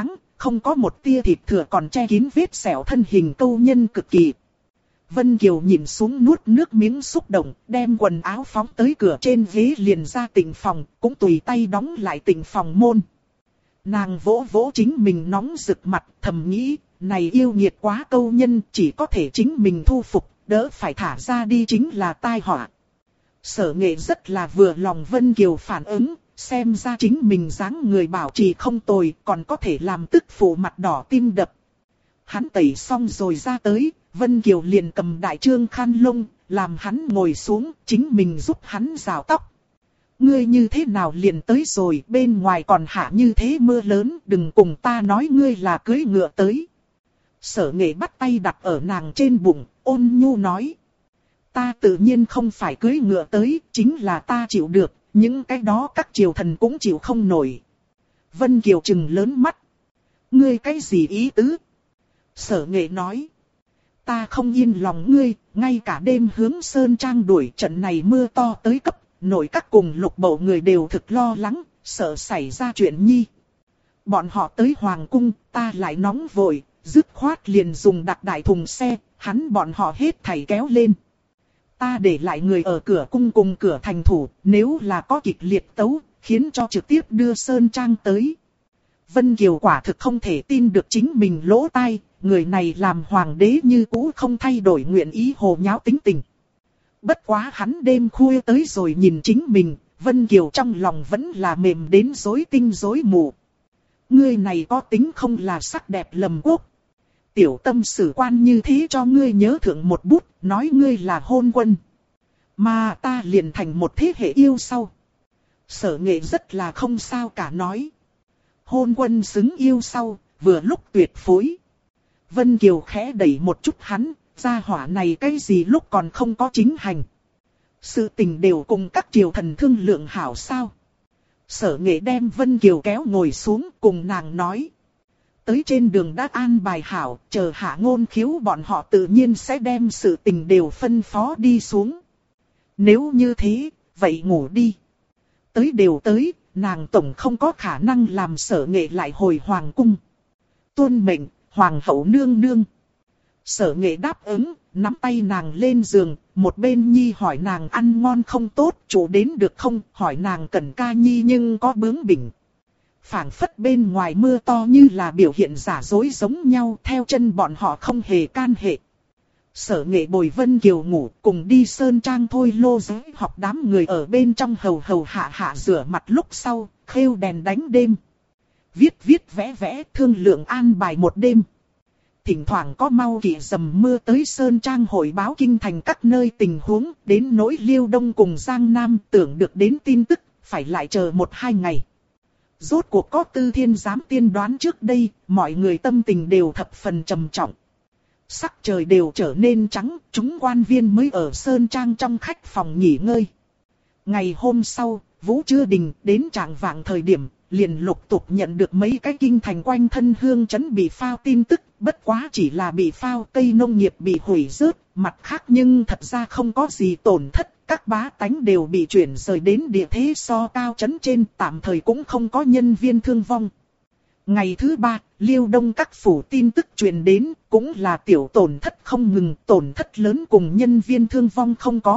không có một tia thịt thừa còn che kín vết sẹo thân hình câu nhân cực kỳ. Vân Kiều nhìn xuống nuốt nước miếng xúc động, đem quần áo phóng tới cửa trên ghế liền ra tịnh phòng, cũng tùy tay đóng lại tịnh phòng môn. Nàng vỗ vỗ chính mình nóng rực mặt, thầm nghĩ, này yêu nghiệt quá câu nhân, chỉ có thể chính mình thu phục, đỡ phải thả ra đi chính là tai họa. Sở Nghệ rất là vừa lòng Vân Kiều phản ứng, xem ra chính mình dáng người bảo trì không tồi, còn có thể làm tức phụ mặt đỏ tim đập. Hắn tẩy xong rồi ra tới, Vân Kiều liền cầm đại trương khăn lông, làm hắn ngồi xuống, chính mình giúp hắn rào tóc. Ngươi như thế nào liền tới rồi, bên ngoài còn hạ như thế mưa lớn, đừng cùng ta nói ngươi là cưỡi ngựa tới. Sở Nghệ bắt tay đặt ở nàng trên bụng, ôn nhu nói. Ta tự nhiên không phải cưỡi ngựa tới, chính là ta chịu được, những cái đó các triều thần cũng chịu không nổi. Vân Kiều trừng lớn mắt. Ngươi cái gì ý tứ? Sở Nghệ nói. Ta không yên lòng ngươi, ngay cả đêm hướng Sơn Trang đuổi trận này mưa to tới cấp, nội các cùng Lục Bộ người đều thực lo lắng, sợ xảy ra chuyện nhi. Bọn họ tới Hoàng Cung, ta lại nóng vội, dứt khoát liền dùng đặc đại thùng xe, hắn bọn họ hết thảy kéo lên. Ta để lại người ở cửa cung cùng cửa thành thủ, nếu là có kịch liệt tấu, khiến cho trực tiếp đưa Sơn Trang tới. Vân Kiều quả thực không thể tin được chính mình lỗ tai, người này làm hoàng đế như cũ không thay đổi nguyện ý hồ nháo tính tình. Bất quá hắn đêm khuya tới rồi nhìn chính mình, Vân Kiều trong lòng vẫn là mềm đến rối tinh rối mù. Ngươi này có tính không là sắc đẹp lầm quốc. Tiểu tâm sử quan như thế cho ngươi nhớ thượng một bút, nói ngươi là hôn quân. Mà ta liền thành một thế hệ yêu sau. Sở Nghệ rất là không sao cả nói. Hôn quân xứng yêu sau, vừa lúc tuyệt phối. Vân Kiều khẽ đẩy một chút hắn, gia hỏa này cái gì lúc còn không có chính hành. Sự tình đều cùng các triều thần thương lượng hảo sao. Sở Nghệ đem Vân Kiều kéo ngồi xuống cùng nàng nói. Tới trên đường đã an bài hảo, chờ Hạ Ngôn Khiếu bọn họ tự nhiên sẽ đem sự tình đều phân phó đi xuống. Nếu như thế, vậy ngủ đi. Tới đều tới, nàng tổng không có khả năng làm Sở Nghệ lại hồi Hoàng Cung. Tuân mệnh, Hoàng hậu nương nương. Sở Nghệ đáp ứng, nắm tay nàng lên giường, một bên nhi hỏi nàng ăn ngon không tốt, chủ đến được không, hỏi nàng cần ca nhi nhưng có bướng bỉnh. Phảng phất bên ngoài mưa to như là biểu hiện giả dối giống nhau, theo chân bọn họ không hề can hệ. Sở Nghệ bồi Vân Kiều ngủ, cùng đi Sơn Trang thôi lô giới học đám người ở bên trong hầu hạ hạ rửa mặt lúc sau, khêu đèn đánh đêm. Viết vẽ vẽ thương lượng an bài một đêm. Thỉnh thoảng có mau kỵ dầm mưa tới Sơn Trang hội báo kinh thành các nơi tình huống, đến nỗi Liêu Đông cùng Giang Nam tưởng được đến tin tức, phải lại chờ 1-2 ngày. Rốt cuộc có Tư Thiên Giám tiên đoán trước đây, mọi người tâm tình đều thập phần trầm trọng. Sắc trời đều trở nên trắng, chúng quan viên mới ở Sơn Trang trong khách phòng nghỉ ngơi. Ngày hôm sau, Vũ Chưa Đình đến trạng vạng thời điểm, liền lục tục nhận được mấy cái kinh thành quanh thân hương trấn bị phao tin tức, bất quá chỉ là bị phao cây nông nghiệp bị hủy rớt, mặt khác nhưng thật ra không có gì tổn thất, các bá tánh đều bị chuyển rời đến địa thế so cao trấn trên, tạm thời cũng không có nhân viên thương vong. Ngày thứ 3, Liêu Đông các phủ tin tức truyền đến, cũng là tiểu tổn thất không ngừng, tổn thất lớn cùng nhân viên thương vong không có.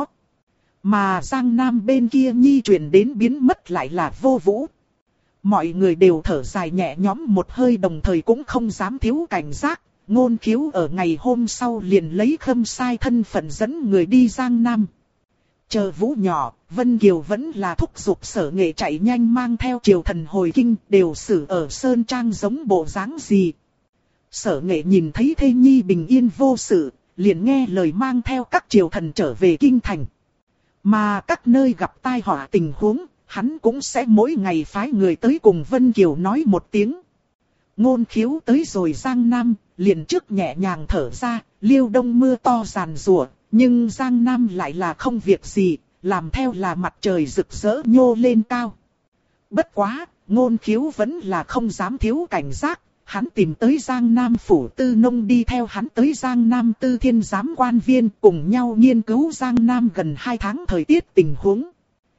Mà Giang Nam bên kia nhi truyền đến biến mất lại là Vô Vũ. Mọi người đều thở dài nhẹ nhõm một hơi, đồng thời cũng không dám thiếu cảnh giác. Ngôn Khiếu ở ngày hôm sau liền lấy Khâm Sai thân phận dẫn người đi Giang Nam. Chờ Vũ nhỏ, Vân Kiều vẫn là thúc giục Sở Nghệ chạy nhanh mang theo triều thần hồi kinh, đều xử ở Sơn Trang giống bộ dáng gì. Sở Nghệ nhìn thấy thê nhi bình yên vô sự, liền nghe lời mang theo các triều thần trở về kinh thành. Mà các nơi gặp tai họa tình huống, hắn cũng sẽ mỗi ngày phái người tới cùng Vân Kiều nói một tiếng. Ngôn Khiếu tới rồi Giang Nam, liền trước nhẹ nhàng thở ra, Liêu Đông mưa to giàn giụa, nhưng Giang Nam lại là không việc gì, làm theo là mặt trời rực rỡ nhô lên cao. Bất quá, Ngôn Khiếu vẫn là không dám thiếu cảnh giác, hắn tìm tới Giang Nam phủ tư nông đi theo hắn tới Giang Nam Tư Thiên Giám quan viên cùng nhau nghiên cứu Giang Nam gần 2 tháng thời tiết tình huống.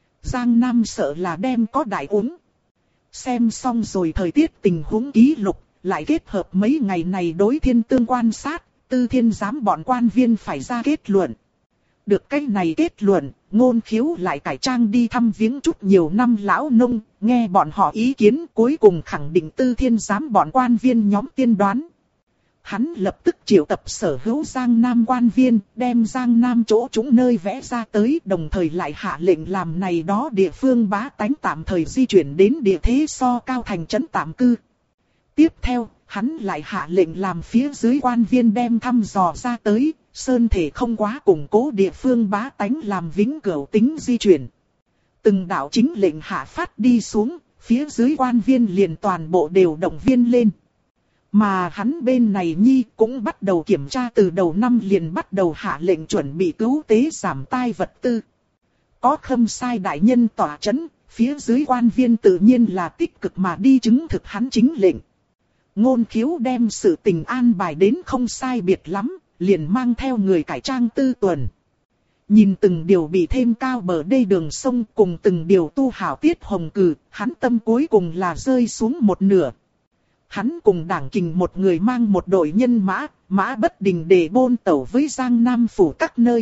Giang Nam sợ là đem có đại úng. Xem xong rồi thời tiết tình huống ký lục, lại kết hợp mấy ngày này đối thiên tương quan sát, Tư Thiên giám bọn quan viên phải ra kết luận. Được cái này kết luận, Ngôn Khiếu lại cải trang đi thăm viếng chút nhiều năm lão nông, nghe bọn họ ý kiến, cuối cùng khẳng định Tư Thiên giám bọn quan viên nhóm tiên đoán. Hắn lập tức triệu tập sở hữu Giang Nam quan viên, đem Giang Nam chỗ chúng nơi vẽ ra tới, đồng thời lại hạ lệnh làm này đó địa phương bá tánh tạm thời di chuyển đến địa thế so cao thành trấn tạm cư. Tiếp theo, hắn lại hạ lệnh làm phía dưới quan viên đem thăm dò ra tới, sơn thể không quá củng cố địa phương bá tánh làm vĩnh cửu tính di chuyển. Từng đạo chính lệnh hạ phát đi xuống, phía dưới quan viên liền toàn bộ đều động viên lên. Mà hắn bên này nhi cũng bắt đầu kiểm tra, từ đầu năm liền bắt đầu hạ lệnh chuẩn bị cứu tế giảm tai vật tư. Có Khâm Sai đại nhân tỏa chấn, phía dưới quan viên tự nhiên là tích cực mà đi chứng thực hắn chính lệnh. Ngôn Khiếu đem sự tình an bài đến không sai biệt lắm, liền mang theo người cải trang tư tuần. Nhìn từng điều bị thêm cao bờ đê đường sông cùng từng điều tu hảo tiết hồng cử, hắn tâm cuối cùng là rơi xuống một nửa. Hắn cùng đảng kình một người mang một đội nhân mã, mã bất đình để bôn tẩu với Giang Nam phủ các nơi.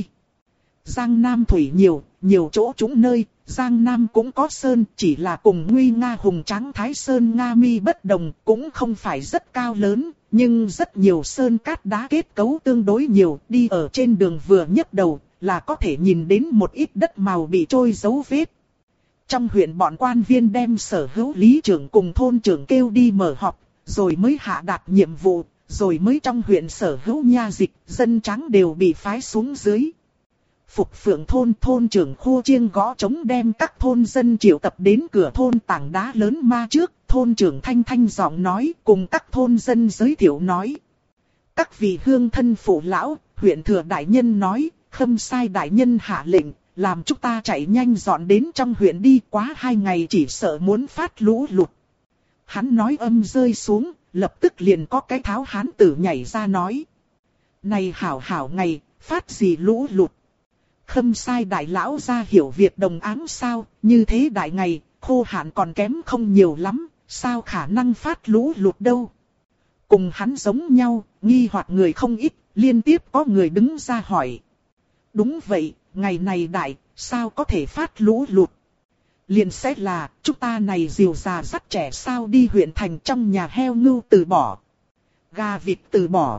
Giang Nam thủy nhiều, nhiều chỗ trũng nơi, Giang Nam cũng có sơn, chỉ là cùng nguy nga hùng tráng Thái Sơn Nga Mi bất đồng, cũng không phải rất cao lớn, nhưng rất nhiều sơn cát đá kết cấu tương đối nhiều, đi ở trên đường vừa nhấc đầu, là có thể nhìn đến một ít đất màu bị trôi dấu vết. Trong huyện bọn quan viên đem sở hữu lý trưởng cùng thôn trưởng kêu đi mở họp, rồi mới hạ đạt nhiệm vụ, rồi mới trong huyện sở hữu nha dịch, dân trắng đều bị phái xuống dưới. Phục Phượng thôn trưởng Khu Chiêng gõ trống đem các thôn dân triệu tập đến cửa thôn tảng đá lớn ma trước, thôn trưởng thanh thanh giọng nói cùng các thôn dân giới thiệu nói. Các vị hương thân phụ lão, huyện thừa đại nhân nói, Khâm Sai đại nhân hạ lệnh, làm chúng ta chạy nhanh dọn đến trong huyện đi, quá 2 ngày chỉ sợ muốn phát lũ lụt. Hắn nói âm rơi xuống, lập tức liền có cái tháo hán tử nhảy ra nói. Này hảo ngày, phát gì lũ lụt. Khâm Sai đại lão ra hiểu việc đồng áng sao, như thế đại ngày, khô hạn còn kém không nhiều lắm, sao khả năng phát lũ lụt đâu. Cùng hắn giống nhau, nghi hoặc người không ít, liên tiếp có người đứng ra hỏi. Đúng vậy, ngày này đại, sao có thể phát lũ lụt. Liền sẽ là, chúng ta này diều già dắt trẻ sao đi huyện thành trong nhà heo ngưu từ bỏ. Gà vịt từ bỏ.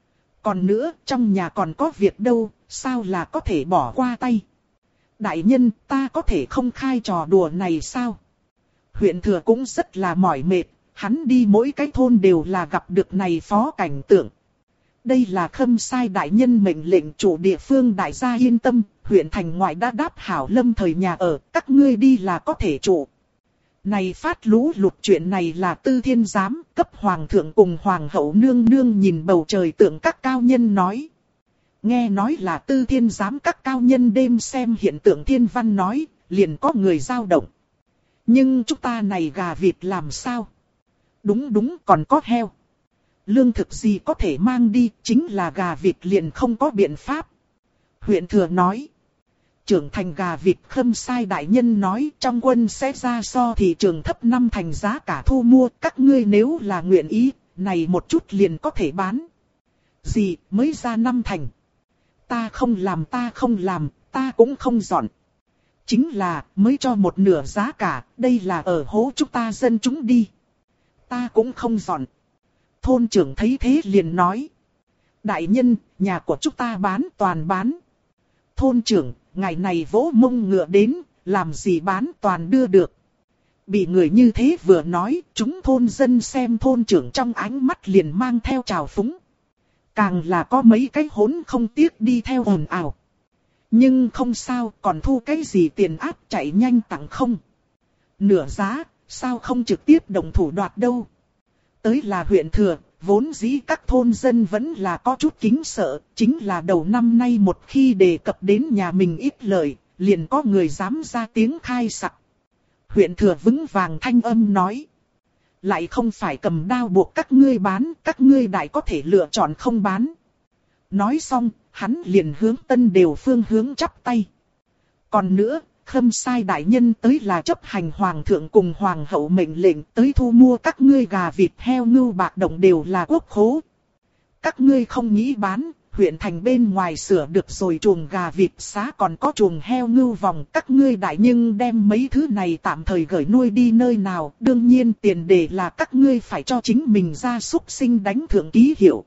Còn nữa, trong nhà còn có việc đâu, sao là có thể bỏ qua tay. Đại nhân, ta có thể không khai trò đùa này sao? Huyện thừa cũng rất là mỏi mệt, hắn đi mỗi cái thôn đều là gặp được này phó cảnh tượng. Đây là Khâm Sai đại nhân mệnh lệnh, chủ địa phương đại gia yên tâm, huyện thành ngoại đã đáp hảo lâm thời nhà ở, các ngươi đi là có thể trụ. Này phát lũ lụt chuyện này là Tư Thiên giám, cấp hoàng thượng cùng hoàng hậu nương nương nhìn bầu trời tượng các cao nhân nói. Nghe nói là Tư Thiên giám các cao nhân đêm xem hiện tượng thiên văn nói, liền có người dao động. Nhưng chúng ta này gà vịt làm sao? Đúng còn có heo. Lương thực gì có thể mang đi, chính là gà vịt liền không có biện pháp. Huyện thừa nói. Trưởng thành gà vịt Khâm Sai đại nhân nói trong quân sẽ ra so thị trường thấp 5 thành giá cả thu mua, các ngươi nếu là nguyện ý, này một chút liền có thể bán. Gì mới ra 5 thành? Ta không làm, ta cũng không dọn. Chính là mới cho một nửa giá cả, đây là ở hố chúng ta dân chúng đi. Ta cũng không dọn. Thôn trưởng thấy thế liền nói. Đại nhân, nhà của chúng ta bán toàn bán. Thôn trưởng, ngày này vỗ mông ngựa đến, làm gì bán toàn đưa được. Bị người như thế vừa nói, chúng thôn dân xem thôn trưởng trong ánh mắt liền mang theo trào phúng. Càng là có mấy cái hỗn không tiếc đi theo ồn ào. Nhưng không sao, còn thu cái gì tiền áp chạy nhanh tặng không. Nửa giá, sao không trực tiếp động thủ đoạt đâu. Tới là huyện thừa, vốn dĩ các thôn dân vẫn là có chút kính sợ, chính là đầu năm nay một khi đề cập đến nhà mình ít lời, liền có người dám ra tiếng khai sặc. Huyện thừa vững vàng thanh âm nói. Lại không phải cầm đao buộc các ngươi bán, các ngươi đại có thể lựa chọn không bán. Nói xong, hắn liền hướng Tân Đều phương hướng chắp tay. Còn nữa, Khâm sai đại nhân tới là chấp hành hoàng thượng cùng hoàng hậu mệnh lệnh, tới thu mua các ngươi gà vịt heo ngưu bạc động đều là quốc khố. Các ngươi không nghĩ bán, huyện thành bên ngoài sửa được rồi, chuồng gà vịt xá còn có chuồng heo ngưu vòng, các ngươi đại nhưng đem mấy thứ này tạm thời gửi nuôi đi nơi nào, đương nhiên tiền đề là các ngươi phải cho chính mình gia súc sinh đánh thượng ký hiệu.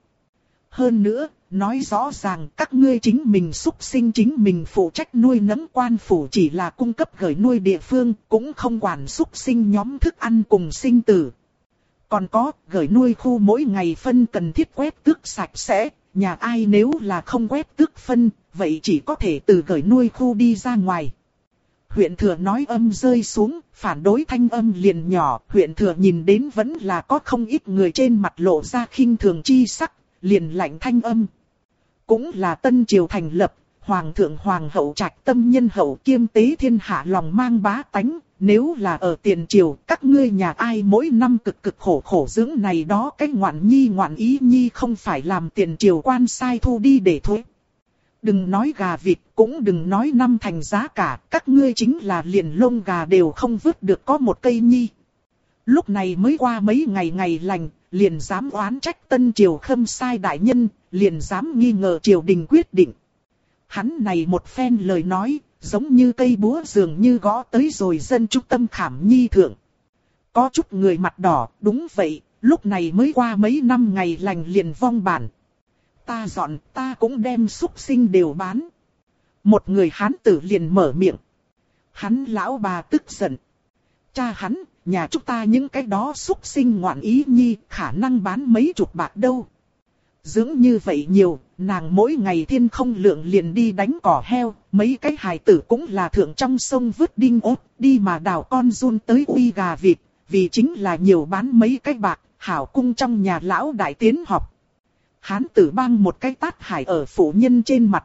Hơn nữa, nói rõ ràng các ngươi chính mình súc sinh chính mình phụ trách nuôi nấng, quan phủ chỉ là cung cấp gửi nuôi địa phương, cũng không quản súc sinh nhóm thức ăn cùng sinh tử. Còn có, gửi nuôi khu mỗi ngày phân cần thiết quét tước sạch sẽ, nhà ai nếu là không quét tước phân, vậy chỉ có thể từ gửi nuôi khu đi ra ngoài. Huyện thừa nói âm rơi xuống, phản đối thanh âm liền nhỏ, huyện thừa nhìn đến vẫn là có không ít người trên mặt lộ ra khinh thường chi sắc, liền lạnh thanh âm. Cũng là tân triều thành lập, hoàng thượng hoàng hậu trạch tâm nhân hậu kiêm tế thiên hạ lòng mang bá tánh. Nếu là ở tiền triều, các ngươi nhà ai mỗi năm cực cực khổ khổ dưỡng này đó cái ngoạn ý nhi không phải làm tiền triều quan sai thu đi để thuế. Đừng nói gà vịt, cũng đừng nói năm thành giá cả, các ngươi chính là liền lông gà đều không vứt được có một cây nhi. Lúc này mới qua mấy ngày lành, liền dám oán trách tân triều khâm sai đại nhân, liền dám nghi ngờ triều đình quyết định. Hắn này một phen lời nói, giống như cây búa dường như gõ tới rồi dân trung tâm khảm nhi thượng. Có chút người mặt đỏ, đúng vậy, lúc này mới qua mấy năm ngày lành liền vong bản. Ta dọn, ta cũng đem súc sinh đều bán. Một người hán tử liền mở miệng. Hắn lão bà tức giận. Cha hắn, nhà chúng ta những cái đó súc sinh ngoạn ý nhi, khả năng bán mấy chục bạc đâu. Dưỡng như vậy nhiều, nàng mỗi ngày thiên không lượng liền đi đánh cỏ heo, mấy cái hài tử cũng là thượng trong sông vứt đinh ốt, đi mà đào con giun tới uy gà vịt, vì chính là nhiều bán mấy cái bạc, hảo cung trong nhà lão đại tiến học. Hán tử bang một cái tát hải ở phụ nhân trên mặt.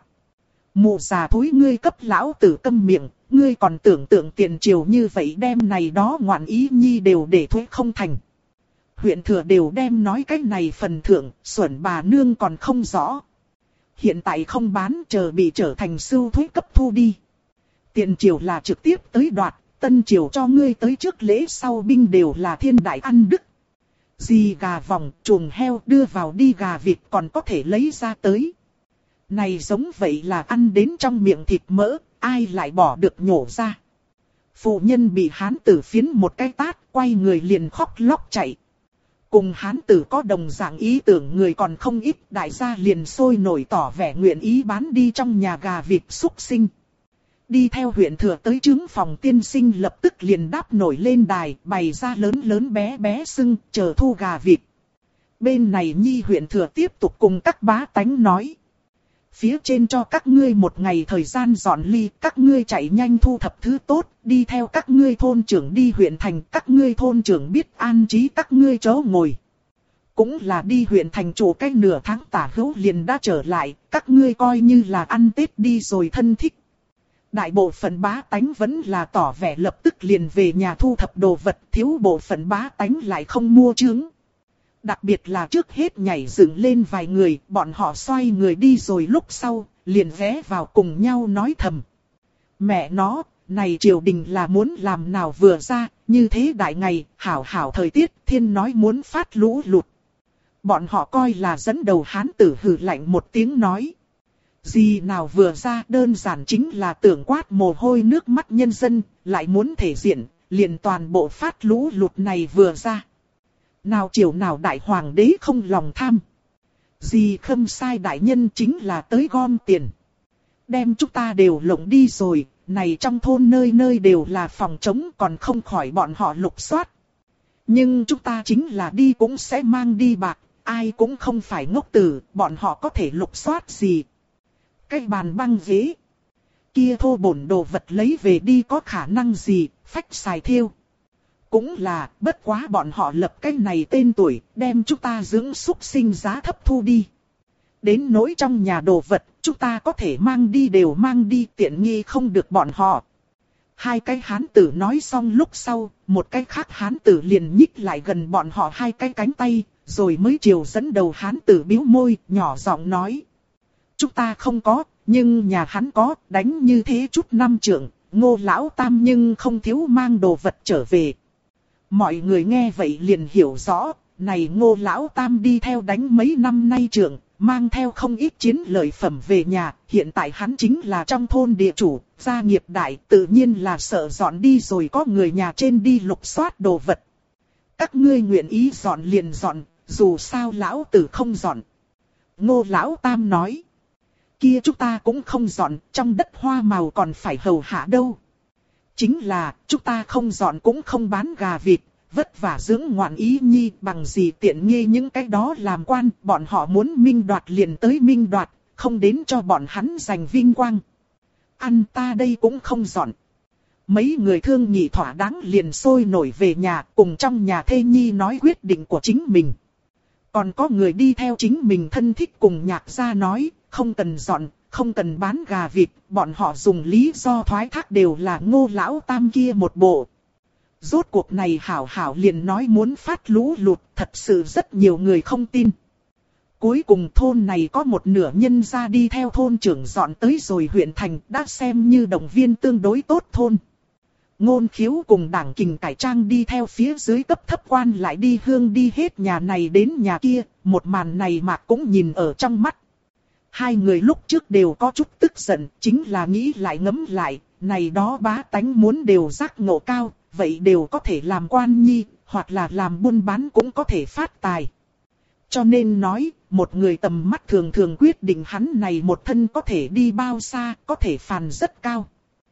Mụ già thối, ngươi cấp lão tử câm miệng, ngươi còn tưởng tượng tiền triều như vậy đem này đó ngoạn ý nhi đều để thuế không thành. Huyện thừa đều đem nói cái này phần thượng, xuẩn bà nương còn không rõ. Hiện tại không bán, chờ bị trở thành sưu thuế cấp thu đi. Tiền triều là trực tiếp tới đoạt, tân triều cho ngươi tới trước lễ sau binh đều là thiên đại ăn đức. Gì gà vòng, chuồng heo đưa vào đi, gà vịt còn có thể lấy ra tới. Này giống vậy là ăn đến trong miệng thịt mỡ, ai lại bỏ được nhổ ra. Phụ nhân bị hán tử phiến một cái tát, quay người liền khóc lóc chạy. Cùng hán tử có đồng dạng ý tưởng người còn không ít, đại gia liền sôi nổi tỏ vẻ nguyện ý bán đi trong nhà gà vịt súc sinh. Đi theo huyện thừa tới trướng phòng tiên sinh lập tức liền đáp nổi lên đài, bày ra lớn lớn bé bé sưng, chờ thu gà vịt. Bên này nhi huyện thừa tiếp tục cùng các bá tánh nói. Phía trên cho các ngươi một ngày thời gian dọn ly, các ngươi chạy nhanh thu thập thứ tốt, đi theo các ngươi thôn trưởng đi huyện thành, các ngươi thôn trưởng biết an trí các ngươi chỗ ngồi. Cũng là đi huyện thành chủ cách nửa tháng tả hữu liền đã trở lại, các ngươi coi như là ăn Tết đi rồi thân thích. Đại bộ phận bá tánh vẫn là tỏ vẻ lập tức liền về nhà thu thập đồ vật, thiếu bộ phận bá tánh lại không mua chướng. Đặc biệt là trước hết nhảy dựng lên vài người, bọn họ xoay người đi rồi lúc sau, liền ghé vào cùng nhau nói thầm. Mẹ nó, này triều đình là muốn làm nào vừa ra, như thế đại ngày, hảo hảo thời tiết, thiên nói muốn phát lũ lụt. Bọn họ coi là dẫn đầu hán tử hừ lạnh một tiếng nói. Gì nào vừa ra, đơn giản chính là tưởng quát mồ hôi nước mắt nhân dân, lại muốn thể diện, liền toàn bộ phát lũ lụt này vừa ra. Nào triều nào đại hoàng đế không lòng tham. Gì khâm sai đại nhân chính là tới gom tiền. Đem chúng ta đều lộng đi rồi, này trong thôn nơi nơi đều là phòng trống còn không khỏi bọn họ lục soát. Nhưng chúng ta chính là đi cũng sẽ mang đi bạc, ai cũng không phải ngốc tử, bọn họ có thể lục soát gì. Cái bàn băng ghế. Kia thô bổn đồ vật lấy về đi có khả năng gì, phách xài thiêu. Cũng là, bất quá bọn họ lập cái này tên tuổi, đem chúng ta dưỡng súc sinh giá thấp thu đi. Đến nỗi trong nhà đồ vật, chúng ta có thể mang đi đều mang đi, tiện nghi không được bọn họ. Hai cái hán tử nói xong lúc sau, một cái khác hán tử liền nhích lại gần bọn họ hai cái cánh tay, rồi mới chiều dẫn đầu hán tử bĩu môi, nhỏ giọng nói. Chúng ta không có, nhưng nhà hắn có, đánh như thế chút năm trượng, Ngô Lão Tam nhưng không thiếu mang đồ vật trở về. Mọi người nghe vậy liền hiểu rõ, này Ngô Lão Tam đi theo đánh mấy năm nay trưởng, mang theo không ít chiến lợi phẩm về nhà, hiện tại hắn chính là trong thôn địa chủ, gia nghiệp đại, tự nhiên là sợ dọn đi rồi có người nhà trên đi lục soát đồ vật. Các ngươi nguyện ý dọn liền dọn, dù sao lão tử không dọn. Ngô Lão Tam nói, kia chúng ta cũng không dọn, trong đất hoa màu còn phải hầu hạ đâu. Chính là, chúng ta không dọn cũng không bán gà vịt, vất vả dưỡng ngoạn ý nhi, bằng gì tiện nghi những cái đó làm quan, bọn họ muốn minh đoạt liền tới minh đoạt, không đến cho bọn hắn giành vinh quang. Ăn ta đây cũng không dọn. Mấy người thương nghị thỏa đáng liền sôi nổi về nhà, cùng trong nhà thê nhi nói quyết định của chính mình. Còn có người đi theo chính mình thân thích cùng Nhạc gia nói, không cần dọn, không cần bán gà vịt, bọn họ dùng lý do thoái thác đều là Ngô Lão Tam kia một bộ. Rốt cuộc này hảo hảo liền nói muốn phát lũ lụt, thật sự rất nhiều người không tin. Cuối cùng thôn này có một nửa nhân gia đi theo thôn trưởng dọn tới rồi huyện thành, đã xem như động viên tương đối tốt thôn. Ngôn Khiếu cùng Đảng Kình cải trang đi theo phía dưới cấp thấp quan lại đi hương đi hết nhà này đến nhà kia, một màn này mà cũng nhìn ở trong mắt. Hai người lúc trước đều có chút tức giận, chính là nghĩ lại ngẫm lại, này đó bá tánh muốn đều giác ngộ cao, vậy đều có thể làm quan nhi, hoặc là làm buôn bán cũng có thể phát tài. Cho nên nói, một người tầm mắt thường thường quyết định hắn này một thân có thể đi bao xa, có thể phàn rất cao.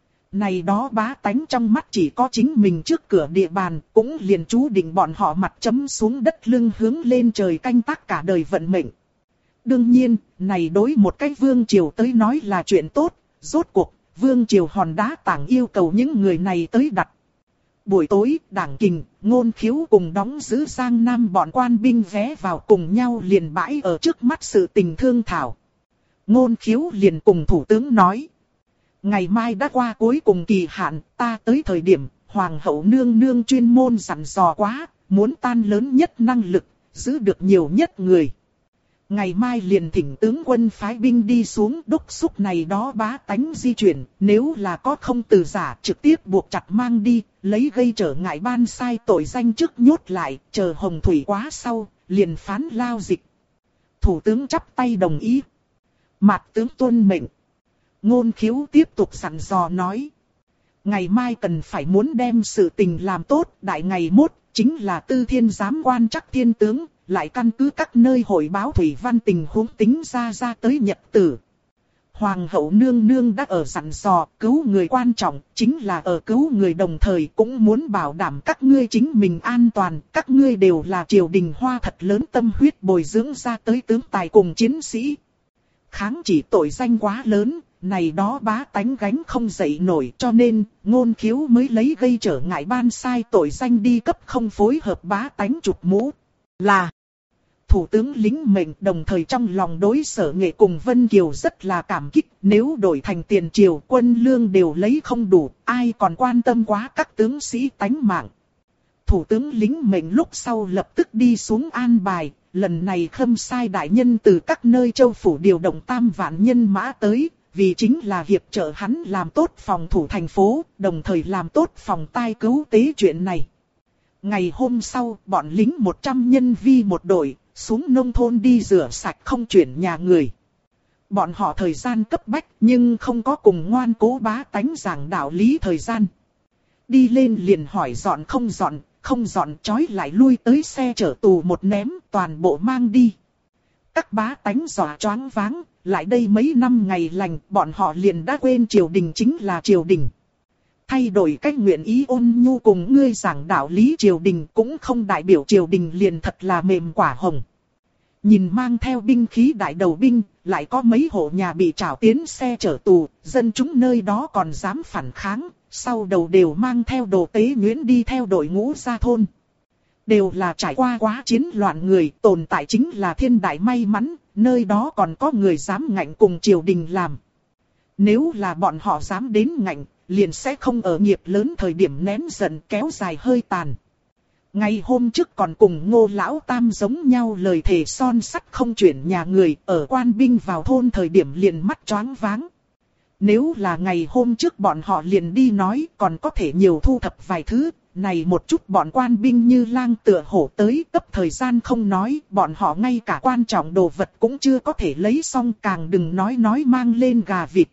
Này đó bá tánh trong mắt chỉ có chính mình trước cửa địa bàn, cũng liền chú định bọn họ mặt chấm xuống đất lưng hướng lên trời canh tác cả đời vận mệnh. Đương nhiên, này đối một cái vương triều tới nói là chuyện tốt, rốt cuộc, vương triều hòn đá tảng yêu cầu những người này tới đặt. Buổi tối, Đảng Kình, Ngôn Khiếu cùng đóng giữ Giang Nam bọn quan binh vé vào cùng nhau liền bãi ở trước mắt sự tình thương thảo. Ngôn Khiếu liền cùng thủ tướng nói. Ngày mai đã qua cuối cùng kỳ hạn, ta tới thời điểm, Hoàng hậu nương nương chuyên môn dặn dò quá, muốn tan lớn nhất năng lực, giữ được nhiều nhất người. Ngày mai liền thỉnh tướng quân phái binh đi xuống đốc xúc này đó bá tánh di chuyển, nếu là có không từ giả trực tiếp buộc chặt mang đi, lấy gây trở ngại ban sai tội danh trước nhốt lại, chờ hồng thủy quá sau, liền phán lao dịch. Thủ tướng chắp tay đồng ý. Mạt tướng tuân mệnh. Ngôn Khiếu tiếp tục dặn dò nói. Ngày mai cần phải muốn đem sự tình làm tốt, đại ngày mốt, chính là Tư Thiên giám quan chắc thiên tướng, lại căn cứ các nơi hội báo thủy văn tình huống tính ra tới nhật tử. Hoàng hậu nương nương đã ở dặn dò, cứu người quan trọng, chính là ở cứu người đồng thời cũng muốn bảo đảm các ngươi chính mình an toàn, các ngươi đều là triều đình hoa thật lớn tâm huyết bồi dưỡng ra tới tướng tài cùng chiến sĩ. Kháng chỉ tội danh quá lớn, này đó bá tánh gánh không dậy nổi, cho nên Ngôn Khiếu mới lấy gây trở ngại ban sai tội danh đi cấp không phối hợp bá tánh chụp mũ. Là thủ tướng lính mệnh, đồng thời trong lòng đối Sở Nghệ cùng Vân Kiều rất là cảm kích, nếu đổi thành tiền triều quân lương đều lấy không đủ, ai còn quan tâm quá các tướng sĩ tánh mạng. Thủ tướng lính mệnh lúc sau lập tức đi xuống an bài, lần này Khâm sai đại nhân từ các nơi châu phủ điều động 3 vạn nhân mã tới, vì chính là hiệp trợ hắn làm tốt phòng thủ thành phố, đồng thời làm tốt phòng tai cứu tế chuyện này. Ngày hôm sau, bọn lính 100 nhân vi một đội, xuống nông thôn đi rửa sạch không chuyển nhà người. Bọn họ thời gian cấp bách nhưng không có cùng ngoan cố bá tánh giảng đạo lý thời gian. Đi lên liền hỏi dọn không dọn trói lại lui tới xe chở tù một ném toàn bộ mang đi. Các bá tánh dọa choáng váng, lại đây mấy năm ngày lành bọn họ liền đã quên triều đình chính là triều đình. Thay đổi cách nguyện ý ôn nhu cùng ngươi giảng đạo lý triều đình cũng không đại biểu triều đình liền thật là mềm quả hồng. Nhìn mang theo binh khí đại đầu binh, lại có mấy hộ nhà bị trảo tiến xe chở tù, dân chúng nơi đó còn dám phản kháng, sau đầu đều mang theo đồ tế nhuyễn đi theo đội ngũ ra thôn. Đều là trải qua quá chiến loạn người, tồn tại chính là thiên đại may mắn, nơi đó còn có người dám ngạnh cùng triều đình làm. Nếu là bọn họ dám đến ngạnh, liền sẽ không ở nghiệp lớn thời điểm nén giận kéo dài hơi tàn. Ngày hôm trước còn cùng Ngô Lão Tam giống nhau lời thề son sắt không chuyển nhà người, ở quan binh vào thôn thời điểm liền mắt choáng váng. Nếu là ngày hôm trước bọn họ liền đi nói còn có thể nhiều thu thập vài thứ, này một chút bọn quan binh như lang tựa hổ tới cấp thời gian không nói, bọn họ ngay cả quan trọng đồ vật cũng chưa có thể lấy xong, càng đừng nói mang lên gà vịt.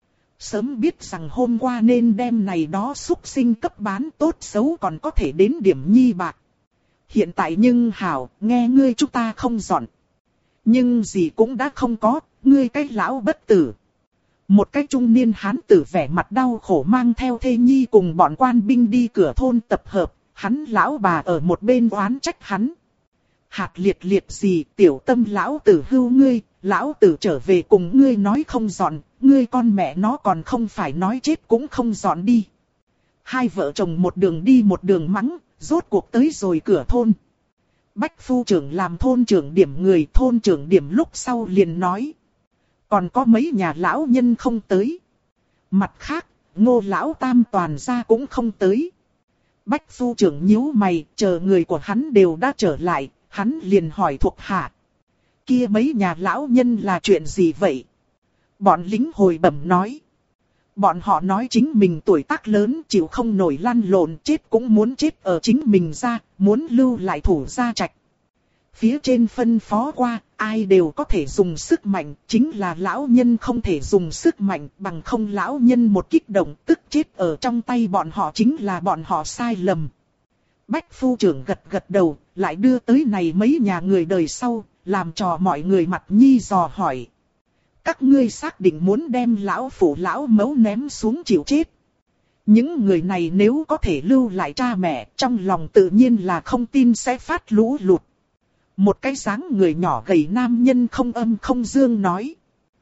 Sớm biết rằng hôm qua nên đem này đó xúc sinh cấp bán, tốt xấu còn có thể đến điểm nhi bạc. Hiện tại nhưng hảo, nghe ngươi chúng ta không dọn. Nhưng gì cũng đã không có, ngươi cái lão bất tử. Một cái trung niên hán tử vẻ mặt đau khổ mang theo thê nhi cùng bọn quan binh đi cửa thôn tập hợp, hắn lão bà ở một bên oán trách hắn. Hạt liệt liệt gì, tiểu tâm lão tử hưu ngươi, lão tử trở về cùng ngươi nói không dọn, ngươi con mẹ nó còn không phải nói chết cũng không dọn đi. Hai vợ chồng một đường đi một đường mắng, rốt cuộc tới rồi cửa thôn. Bách phu trưởng làm thôn trưởng điểm người, thôn trưởng điểm lúc sau liền nói. Còn có mấy nhà lão nhân không tới. Mặt khác, Ngô lão tam toàn gia cũng không tới. Bách phu trưởng nhíu mày, chờ người của hắn đều đã trở lại, hắn liền hỏi thuộc hạ. Kia mấy nhà lão nhân là chuyện gì vậy? Bọn lính hồi bẩm nói. Bọn họ nói chính mình tuổi tác lớn chịu không nổi lăn lộn, chết cũng muốn chết ở chính mình ra, muốn lưu lại thủ gia trạch. Phía trên phân phó qua, ai đều có thể dùng sức mạnh, chính là lão nhân không thể dùng sức mạnh, bằng không lão nhân một kích động tức chết ở trong tay bọn họ, chính là bọn họ sai lầm. Bách phu trưởng gật gật đầu, lại đưa tới này mấy nhà người đời sau, làm cho mọi người mặt nhi dò hỏi. Các ngươi xác định muốn đem lão phụ lão mẫu ném xuống chịu chết. Những người này nếu có thể lưu lại cha mẹ, trong lòng tự nhiên là không tin sẽ phát lũ lụt. Một cái dáng người nhỏ gầy nam nhân không âm không dương nói.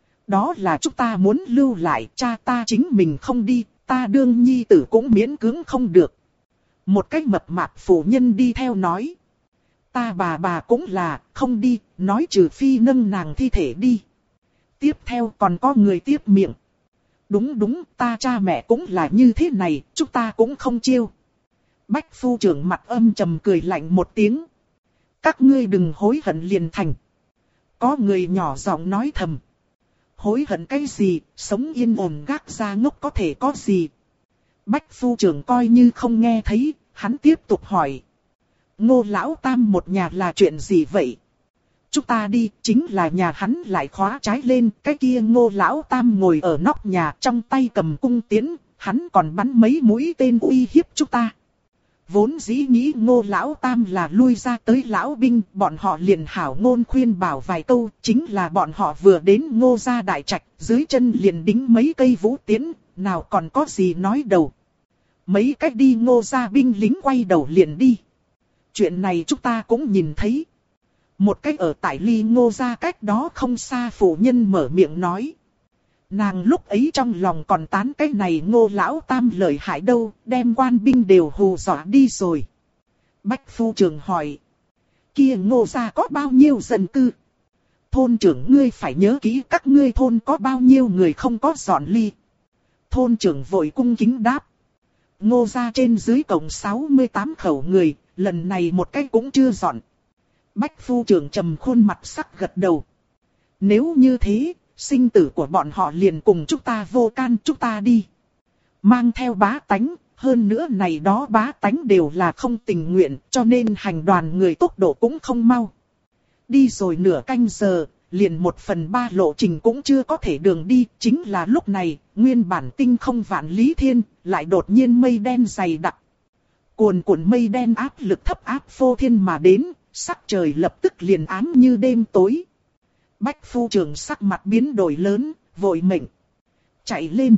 Đó là chúng ta muốn lưu lại, cha ta chính mình không đi, ta đương nhi tử cũng miễn cưỡng không được. Một cái mập mạp phụ nhân đi theo nói. Ta bà cũng là, không đi, nói trừ phi nâng nàng thi thể đi. Tiếp theo còn có người tiếp miệng. Đúng, ta cha mẹ cũng là như thế này, chúng ta cũng không chiêu. Bách phu trưởng mặt âm trầm cười lạnh một tiếng. Các ngươi đừng hối hận liền thành. Có người nhỏ giọng nói thầm. Hối hận cái gì, sống yên ổn gác ra ngốc có thể có gì. Bách phu trưởng coi như không nghe thấy, hắn tiếp tục hỏi. Ngô lão tam một nhà là chuyện gì vậy? Chúng ta đi, chính là nhà hắn lại khóa trái lên, cái kia Ngô lão tam ngồi ở nóc nhà trong tay cầm cung tiễn, hắn còn bắn mấy mũi tên uy hiếp chúng ta. Vốn dĩ nghĩ Ngô lão tam là lui ra tới lão binh, bọn họ liền hảo ngôn khuyên bảo vài câu, chính là bọn họ vừa đến Ngô gia đại trạch, dưới chân liền đính mấy cây vũ tiễn, nào còn có gì nói đầu. Mấy cách đi Ngô gia binh lính quay đầu liền đi. Chuyện này chúng ta cũng nhìn thấy. Một cách ở tại ly Ngô gia cách đó không xa phụ nhân mở miệng nói. Nàng lúc ấy trong lòng còn tán cái này Ngô lão tam lợi hại đâu, đem quan binh đều hù dọa đi rồi. Bách phu trưởng hỏi. Kia Ngô gia có bao nhiêu dân cư? Thôn trưởng ngươi phải nhớ kỹ các ngươi thôn có bao nhiêu người không có dọn ly. Thôn trưởng vội cung kính đáp. Ngô gia trên dưới cộng 68 khẩu người, lần này một cái cũng chưa dọn. Bách phu trưởng trầm khuôn mặt sắc gật đầu. Nếu như thế, sinh tử của bọn họ liền cùng chúng ta vô can, chúng ta đi. Mang theo bá tánh, hơn nữa này đó bá tánh đều là không tình nguyện, cho nên hành đoàn người tốc độ cũng không mau. Đi rồi nửa canh giờ, liền 1/3 lộ trình cũng chưa có thể đường đi, chính là lúc này, nguyên bản tinh không vạn lý thiên, lại đột nhiên mây đen dày đặc. Cuồn cuộn mây đen áp lực thấp áp phô thiên mà đến, sắc trời lập tức liền ám như đêm tối. Bách phu trưởng sắc mặt biến đổi lớn, vội mệnh. Chạy lên.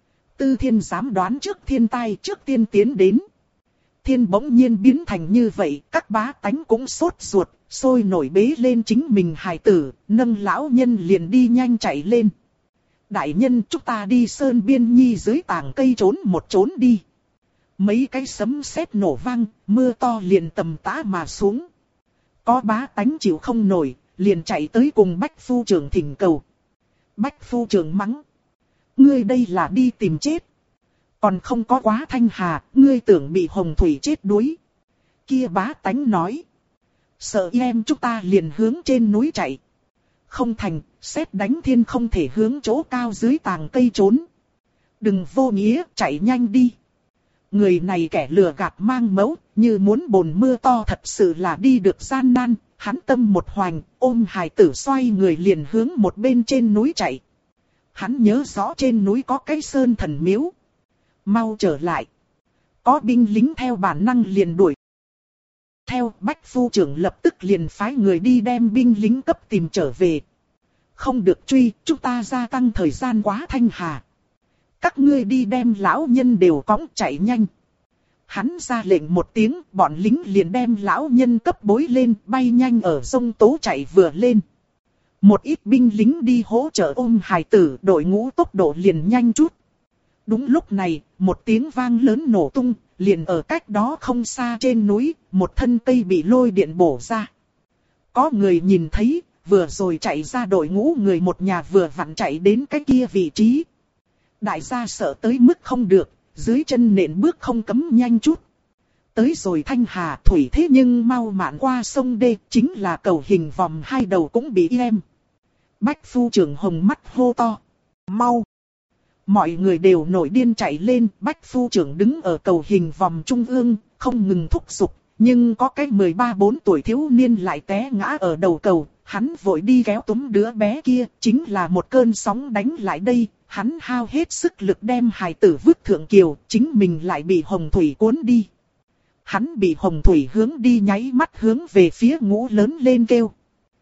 Tư Thiên dám đoán trước thiên tai trước tiên tiến đến. Thiên bỗng nhiên biến thành như vậy, các bá tánh cũng sốt ruột, sôi nổi bế lên chính mình hài tử, nâng lão nhân liền đi nhanh chạy lên. Đại nhân chúng ta đi sơn biên nhi dưới tảng cây trốn một trốn đi. Mấy cái sấm sét nổ vang, mưa to liền tầm tã mà xuống. Có bá tánh chịu không nổi, liền chạy tới cùng Bách phu trưởng thỉnh cầu. Bách phu trưởng mắng. Ngươi đây là đi tìm chết. Còn không có quá thanh hà, ngươi tưởng bị hồng thủy chết đuối. Kia bá tánh nói. Sợ em chúng ta liền hướng trên núi chạy. Không thành, sét đánh thiên không thể hướng chỗ cao dưới tàng cây trốn. Đừng vô nghĩa, chạy nhanh đi. Người này kẻ lừa gạt mang mẫu, như muốn bồn mưa to thật sự là đi được gian nan. Hắn tâm một hoành, ôm hài tử xoay người liền hướng một bên trên núi chạy. Hắn nhớ rõ trên núi có cái sơn thần miếu. Mau trở lại. Có binh lính theo bản năng liền đuổi. Theo Bách Phu trưởng lập tức liền phái người đi đem binh lính cấp tìm trở về. Không được truy, chúng ta gia tăng thời gian quá Thanh Hà. Các ngươi đi đem lão nhân đều cõng chạy nhanh. Hắn ra lệnh một tiếng, bọn lính liền đem lão nhân cấp bối lên, bay nhanh ở sông Tố chạy vừa lên. Một ít binh lính đi hỗ trợ ôm hài tử, đội ngũ tốc độ liền nhanh chút. Đúng lúc này, một tiếng vang lớn nổ tung, liền ở cách đó không xa trên núi, một thân cây bị lôi điện bổ ra. Có người nhìn thấy, vừa rồi chạy ra đội ngũ người một nhà vừa vặn chạy đến cái kia vị trí. Đại gia sợ tới mức không được, dưới chân nện bước không cấm nhanh chút. Tới rồi Thanh Hà thủy thế nhưng mau mạn qua sông đê, chính là cầu hình vòm hai đầu cũng bị im. Bách Phu trưởng hồng mắt hô to. Mau! Mọi người đều nổi điên chạy lên, Bách Phu trưởng đứng ở cầu hình vòm trung ương, không ngừng thúc giục. Nhưng có cái 13-14 tuổi thiếu niên lại té ngã ở đầu cầu, hắn vội đi kéo túm đứa bé kia, chính là một cơn sóng đánh lại đây. Hắn hao hết sức lực đem hài tử vứt thượng kiều, chính mình lại bị hồng thủy cuốn đi. Hắn bị hồng thủy hướng đi nháy mắt hướng về phía ngũ lớn lên kêu.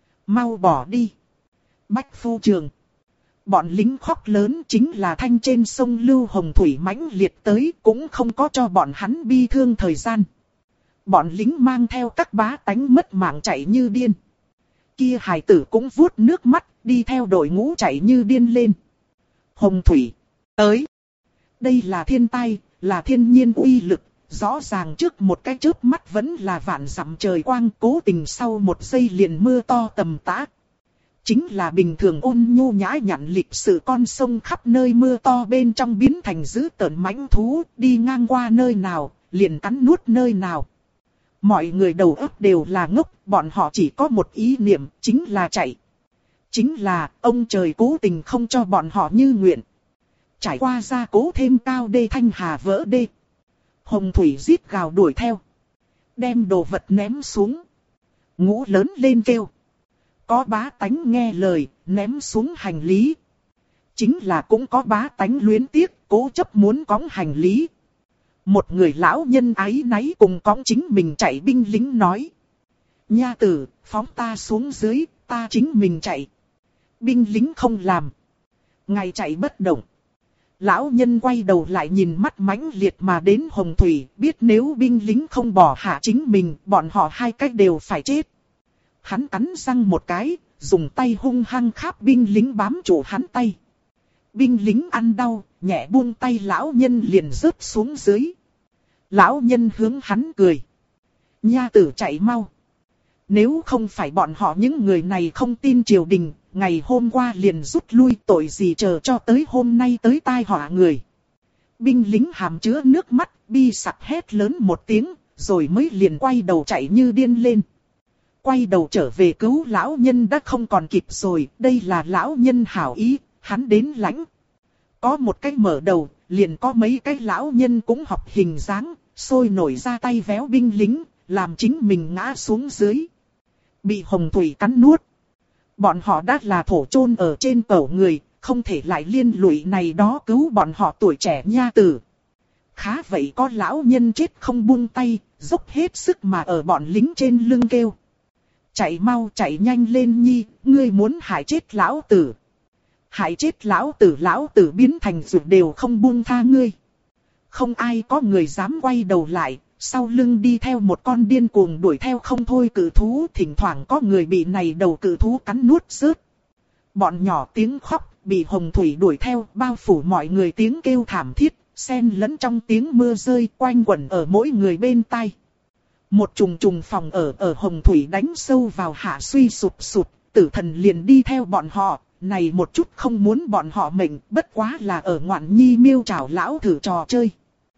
Mau bỏ đi. Bách Phu trưởng. Bọn lính khóc lớn chính là thanh trên sông lưu hồng thủy mãnh liệt tới cũng không có cho bọn hắn bi thương thời gian. Bọn lính mang theo các bá tánh mất mạng chạy như điên. Kia hài tử cũng vuốt nước mắt đi theo đội ngũ chạy như điên lên. Hồng thủy. Tới. Đây là thiên tai, là thiên nhiên uy lực. Rõ ràng trước một cái chớp mắt vẫn là vạn dặm trời quang, cố tình sau một giây liền mưa to tầm tã. Chính là bình thường ôn nhu nhã nhặn lịch sự con sông khắp nơi mưa to bên trong biến thành dữ tợn mãnh thú, đi ngang qua nơi nào, liền cắn nuốt nơi nào. Mọi người đầu óc đều là ngốc, bọn họ chỉ có một ý niệm, chính là chạy. Chính là, ông trời cố tình không cho bọn họ như nguyện. Trải qua gia cố thêm cao đê Thanh Hà vỡ đê. Hồng thủy rít gào đuổi theo. Đem đồ vật ném xuống. Ngũ lớn lên kêu. Có bá tánh nghe lời, ném xuống hành lý. Chính là cũng có bá tánh luyến tiếc, cố chấp muốn cõng hành lý. Một người lão nhân áy náy cùng cõng chính mình chạy binh lính nói. Nha tử, phóng ta xuống dưới, ta chính mình chạy. Binh lính không làm. Ngài chạy bất động. Lão nhân quay đầu lại nhìn mắt mãnh liệt mà đến hồng thủy, biết nếu binh lính không bỏ hạ chính mình, bọn họ hai cách đều phải chết. Hắn cắn răng một cái, dùng tay hung hăng kháp binh lính bám trụ hắn tay. Binh lính ăn đau, nhẹ buông tay lão nhân liền rớt xuống dưới. Lão nhân hướng hắn cười. Nha tử chạy mau. Nếu không phải bọn họ những người này không tin triều đình, ngày hôm qua liền rút lui, tội gì chờ cho tới hôm nay tới tai họa người. Binh lính hàm chứa nước mắt, bi sặc hét lớn một tiếng, rồi mới liền quay đầu chạy như điên lên. Quay đầu trở về cứu lão nhân đã không còn kịp rồi, đây là lão nhân hảo ý, hắn đến lãnh. Có một cái mở đầu, liền có mấy cái lão nhân cũng học hình dáng, sôi nổi ra tay véo binh lính, làm chính mình ngã xuống dưới. Bị hồng thủy cắn nuốt. Bọn họ đã là thổ chôn ở trên cầu người, không thể lại liên lụy này đó cứu bọn họ tuổi trẻ nha tử. Khá vậy có lão nhân chết không buông tay, dốc hết sức mà ở bọn lính trên lưng kêu. Chạy mau chạy nhanh lên nhi, ngươi muốn hại chết lão tử. Hại chết lão tử biến thành ruột đều không buông tha ngươi. Không ai có người dám quay đầu lại, sau lưng đi theo một con điên cuồng đuổi theo không thôi cự thú, thỉnh thoảng có người bị này đầu cự thú cắn nuốt rớt. Bọn nhỏ tiếng khóc, bị hồng thủy đuổi theo, bao phủ mọi người tiếng kêu thảm thiết, xen lẫn trong tiếng mưa rơi quanh quẩn ở mỗi người bên tai. Một trùng trùng phòng ở hồng thủy đánh sâu vào hạ suy sụp sụp, tử thần liền đi theo bọn họ, này một chút không muốn bọn họ mệnh, bất quá là ở ngoạn nhi miêu trảo lão thử trò chơi.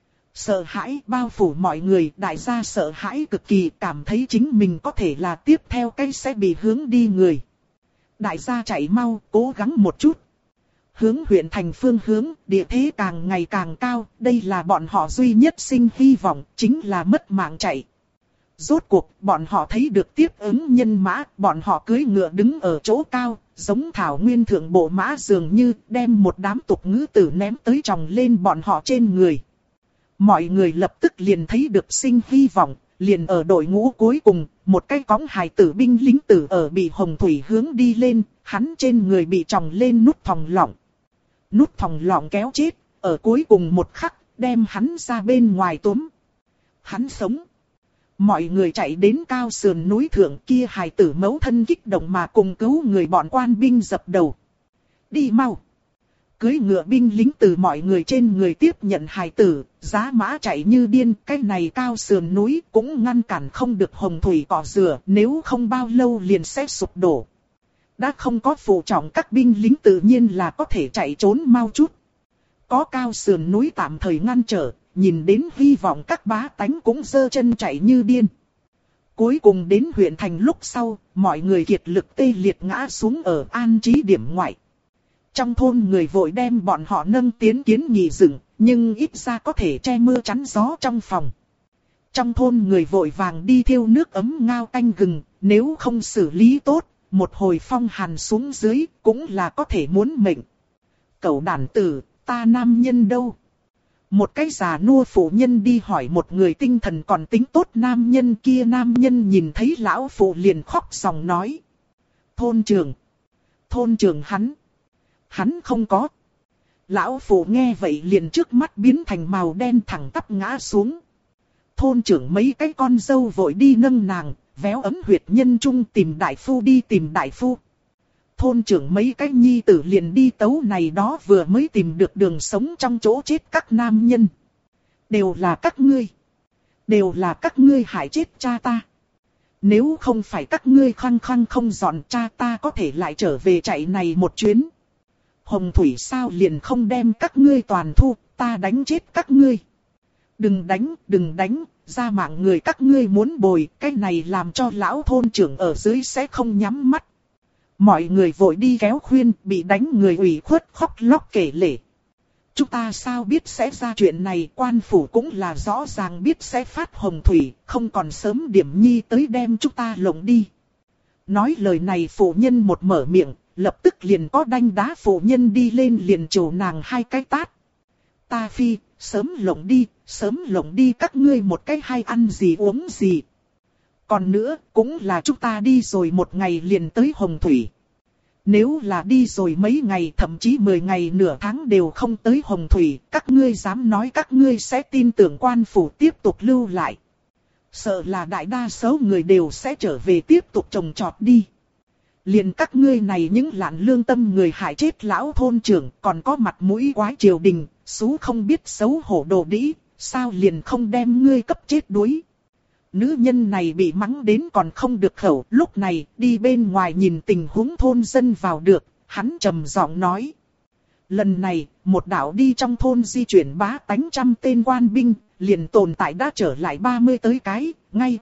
Sợ hãi bao phủ mọi người, đại gia sợ hãi cực kỳ, cảm thấy chính mình có thể là tiếp theo cái sẽ bị hướng đi người. Đại gia chạy mau, cố gắng một chút. hướng huyện thành phương hướng, địa thế càng ngày càng cao, đây là bọn họ duy nhất sinh hy vọng, chính là mất mạng chạy. Rốt cuộc, bọn họ thấy được tiếp ứng nhân mã, bọn họ cưỡi ngựa đứng ở chỗ cao, giống thảo nguyên thượng bộ mã dường như đem một đám tục ngữ tử ném tới tròng lên bọn họ trên người. Mọi người lập tức liền thấy được sinh hy vọng, liền ở đội ngũ cuối cùng, một cái cõng hài tử binh lính tử ở bị hồng thủy hướng đi lên, hắn trên người bị tròng lên nút thòng lọng. Nút thòng lọng kéo chết, ở cuối cùng một khắc, đem hắn ra bên ngoài túm. Hắn sống. Mọi người chạy đến cao sườn núi thượng kia, hài tử mẫu thân kích động mà cùng cứu người, bọn quan binh dập đầu. Đi mau. Cưới ngựa binh lính từ mọi người trên người tiếp nhận hài tử, giá mã chạy như điên, cái này cao sườn núi cũng ngăn cản không được hồng thủy cỏ rửa, nếu không bao lâu liền sẽ sụp đổ. Đã không có phụ trọng, các binh lính tự nhiên là có thể chạy trốn mau chút. Có cao sườn núi tạm thời ngăn trở, nhìn đến hy vọng, các bá tánh cũng giơ chân chạy như điên. Cuối cùng đến huyện thành lúc sau, mọi người kiệt lực tê liệt ngã xuống ở an trí điểm ngoại. Trong thôn người vội đem bọn họ nâng tiến kiến nghị dựng, nhưng ít ra có thể che mưa chắn gió trong phòng. Trong thôn người vội vàng đi thiêu nước ấm ngao canh gừng, nếu không xử lý tốt, một hồi phong hàn xuống dưới cũng là có thể muốn mệnh. Cậu đàn tử, ta nam nhân đâu? Một cái già nua phụ nhân đi hỏi một người tinh thần còn tính tốt nam nhân kia, nam nhân nhìn thấy lão phụ liền khóc ròng nói. Thôn trưởng hắn không có. Lão phụ nghe vậy liền trước mắt biến thành màu đen thẳng tắp ngã xuống. Thôn trưởng mấy cái con dâu vội đi nâng nàng, véo ấm huyệt nhân trung tìm đại phu, đi tìm đại phu. Thôn trưởng mấy cái nhi tử liền đi tấu này đó vừa mới tìm được đường sống trong chỗ chết các nam nhân. Đều là các ngươi hại chết cha ta. Nếu không phải các ngươi khăng khăng không dọn, cha ta có thể lại trở về chạy này một chuyến. Hồng thủy sao liền không đem các ngươi toàn thu, ta đánh chết các ngươi. Đừng đánh, ra mạng người các ngươi muốn bồi, cái này làm cho lão thôn trưởng ở dưới sẽ không nhắm mắt. Mọi người vội đi kéo khuyên, bị đánh người ủy khuất khóc lóc kể lể. Chúng ta sao biết sẽ ra chuyện này, quan phủ cũng là rõ ràng biết sẽ phát hồng thủy, không còn sớm điểm nhi tới đem chúng ta lộng đi. Nói lời này phụ nhân một mở miệng, lập tức liền có đanh đá phụ nhân đi lên liền chầu nàng hai cái tát. Ta phi, sớm lộng đi các ngươi một cái hay ăn gì uống gì. Còn nữa, cũng là chúng ta đi rồi một ngày liền tới hồng thủy. Nếu là đi rồi mấy ngày, thậm chí 10 ngày nửa tháng đều không tới hồng thủy, các ngươi dám nói các ngươi sẽ tin tưởng quan phủ tiếp tục lưu lại. Sợ là đại đa số người đều sẽ trở về tiếp tục trồng trọt đi. Liền các ngươi này những lạn lương tâm người hại chết lão thôn trưởng, còn có mặt mũi quái triều đình, xú không biết xấu hổ đồ đĩ, sao liền không đem ngươi cấp chết đuối. Nữ nhân này bị mắng đến còn không được khẩu, lúc này đi bên ngoài nhìn tình huống thôn dân vào được, hắn trầm giọng nói. Lần này, một đạo đi trong thôn di chuyển bá tánh 100 tên quan binh, liền tồn tại đã trở lại 30 tới cái, ngay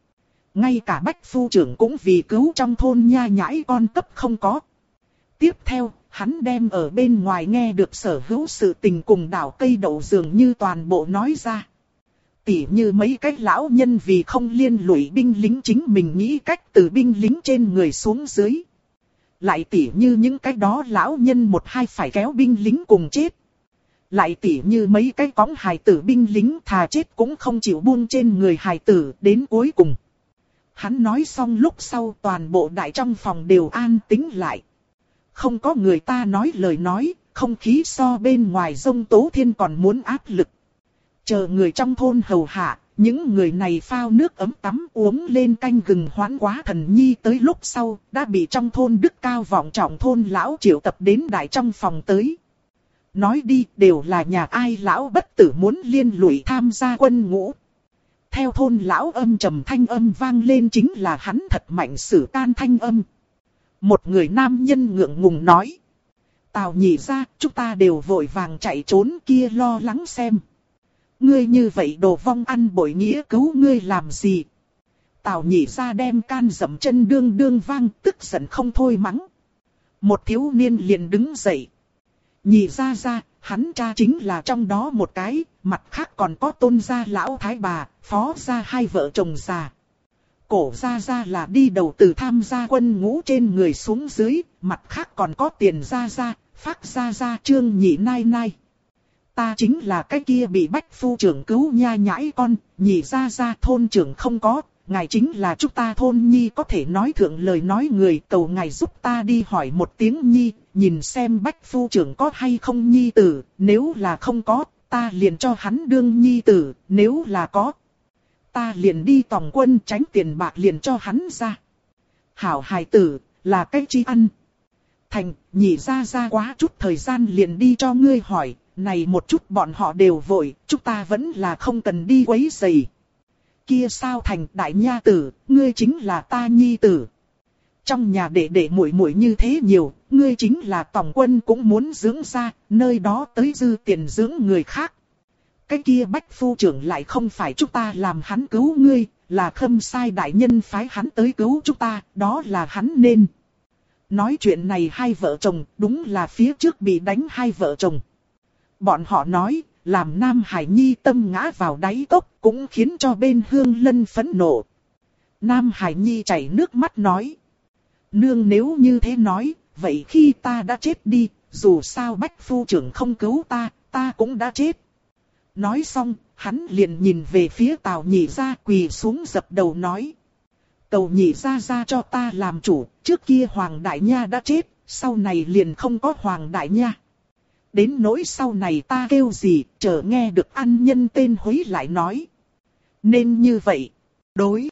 cả bách phu trưởng cũng vì cứu trong thôn nha nhãi con cấp không có. Tiếp theo, hắn đem ở bên ngoài nghe được sở hữu sự tình cùng đảo cây đậu dường như toàn bộ nói ra. Tỉ như mấy cái lão nhân vì không liên lụy binh lính chính mình nghĩ cách từ binh lính trên người xuống dưới. Lại tỉ như những cái đó lão nhân một hai phải kéo binh lính cùng chết. Lại tỉ như mấy cái cõng hài tử binh lính thà chết cũng không chịu buông trên người hài tử đến cuối cùng. Hắn nói xong lúc sau toàn bộ đại trong phòng đều an tĩnh lại. Không có người ta nói lời nói, không khí so bên ngoài giông tố thiên còn muốn áp lực. Chờ người trong thôn hầu hạ, những người này phao nước ấm tắm uống lên canh gừng hoãn quá thần nhi tới lúc sau, đã bị trong thôn đức cao vọng trọng thôn lão triệu tập đến đại trong phòng tới. Nói đi đều là nhà ai lão bất tử muốn liên lụy tham gia quân ngũ. Theo thôn lão âm trầm thanh âm vang lên chính là hắn thật mạnh sử can thanh âm. Một người nam nhân ngượng ngùng nói. Tào nhị ra, chúng ta đều vội vàng chạy trốn kia lo lắng xem. Ngươi như vậy đồ vong ăn bội nghĩa cứu ngươi làm gì? Tào nhị ra đem can dậm chân đương vang tức giận không thôi mắng. Một thiếu niên liền đứng dậy. Nhị gia gia, hắn cha chính là trong đó một cái, mặt khác còn có Tôn gia lão thái bà, Phó gia hai vợ chồng già. Cổ gia gia là đi đầu từ tham gia quân ngũ trên người xuống dưới, mặt khác còn có Tiền gia gia, Phác gia gia, Trương nhị nai nai. Ta chính là cái kia bị Bách phu trưởng cứu nha nhãi con, Nhị gia gia thôn trưởng không có, ngài chính là chúng ta thôn nhi có thể nói thượng lời nói người, cầu ngài giúp ta đi hỏi một tiếng nhi, nhìn xem Bách phu trưởng có hay không nhi tử, nếu là không có, ta liền cho hắn đương nhi tử, nếu là có, ta liền đi tòng quân tránh tiền bạc liền cho hắn ra. Hảo hài tử, là cái chi ăn. Thành, Nhị gia gia quá chút thời gian liền đi cho ngươi hỏi, này một chút bọn họ đều vội, chúng ta vẫn là không cần đi quấy rầy. Kia sao Thành, đại nha tử, ngươi chính là ta nhi tử. Trong nhà đệ muội muội như thế nhiều, ngươi chính là tòng quân cũng muốn dưỡng ra, nơi đó tới dư tiền dưỡng người khác. Cái kia Bách phu trưởng lại không phải chúng ta làm hắn cứu ngươi, là Khâm Sai đại nhân phái hắn tới cứu chúng ta, đó là hắn nên. Nói chuyện này hai vợ chồng, đúng là phía trước bị đánh hai vợ chồng. Bọn họ nói, làm Nam Hải Nhi tâm ngã vào đáy cốc, cũng khiến cho bên Hương Lân phẫn nộ. Nam Hải Nhi chảy nước mắt nói. Nương nếu như thế nói, vậy khi ta đã chết đi, dù sao Bách phu trưởng không cứu ta, ta cũng đã chết. Nói xong, hắn liền nhìn về phía Tào Nhị gia quỳ xuống dập đầu nói. Cầu Nhị gia gia cho ta làm chủ, trước kia Hoàng Đại Nha đã chết, sau này liền không có Hoàng Đại Nha. Đến nỗi sau này ta kêu gì, chờ nghe được ăn nhân tên hối lại nói. Nên như vậy, đối.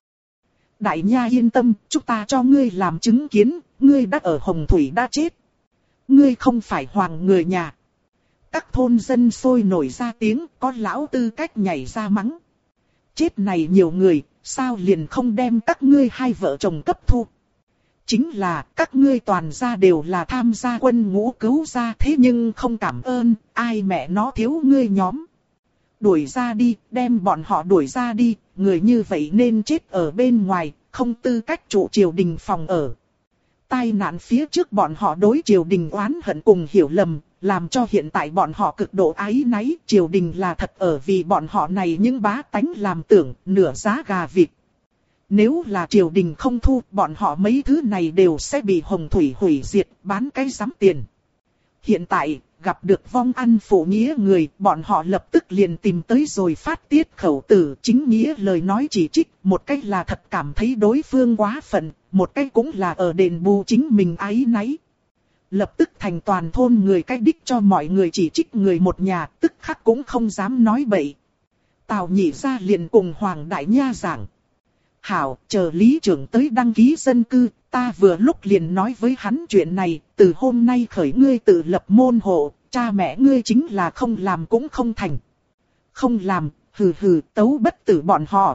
Đại Nha yên tâm, chúng ta cho ngươi làm chứng kiến, ngươi đã ở Hồng Thủy đã chết. Ngươi không phải hoàng người nhà. Các thôn dân sôi nổi ra tiếng, có lão tư cách nhảy ra mắng. Chết này nhiều người, sao liền không đem các ngươi hai vợ chồng cấp thu. Chính là các ngươi toàn gia đều là tham gia quân ngũ cứu gia, thế nhưng không cảm ơn, ai mẹ nó thiếu ngươi nhóm. Đuổi ra đi, đem bọn họ đuổi ra đi, người như vậy nên chết ở bên ngoài, không tư cách trụ triều đình phòng ở. Tai nạn phía trước bọn họ đối triều đình oán hận cùng hiểu lầm, làm cho hiện tại bọn họ cực độ áy náy, triều đình là thật ở vì bọn họ này những bá tánh làm tưởng, nửa giá gà vịt. Nếu là triều đình không thu, bọn họ mấy thứ này đều sẽ bị Hồng Thủy hủy diệt, bán cái giám tiền. Hiện tại, gặp được vong ăn phụ nghĩa người, bọn họ lập tức liền tìm tới rồi phát tiết khẩu tử, chính nghĩa lời nói chỉ trích, một cách là thật cảm thấy đối phương quá phận, một cách cũng là ở đền bù chính mình áy náy. Lập tức thành toàn thôn người cách đích cho mọi người chỉ trích người một nhà, tức khắc cũng không dám nói bậy. Tào Nhị gia liền cùng Hoàng Đại Nha giảng. Hảo, chờ lý trưởng tới đăng ký dân cư, ta vừa lúc liền nói với hắn chuyện này, từ hôm nay khởi ngươi tự lập môn hộ, cha mẹ ngươi chính là không làm cũng không thành. Không làm, hừ hừ, tấu bất tử bọn họ.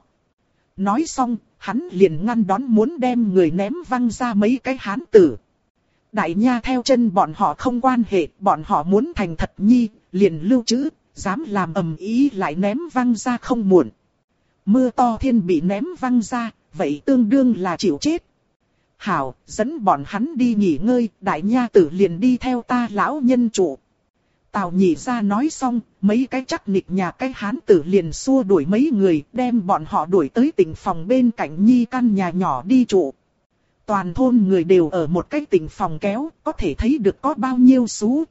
Nói xong, hắn liền ngăn đón muốn đem người ném văng ra mấy cái hán tử. Đại Nha theo chân bọn họ không quan hệ, bọn họ muốn thành thật nhi, liền lưu trữ, dám làm ầm ý lại ném văng ra không muộn. Mưa to thiên bị ném văng ra, vậy tương đương là chịu chết. Hảo, dẫn bọn hắn đi nghỉ ngơi, Đại Nha tử liền đi theo ta lão nhân trụ. Tào Nhị gia nói xong, mấy cái chắc nịch nhà cái hán tử liền xua đuổi mấy người, đem bọn họ đuổi tới tỉnh phòng bên cạnh nhi căn nhà nhỏ đi trụ. Toàn thôn người đều ở một cái tỉnh phòng kéo, có thể thấy được có bao nhiêu xú.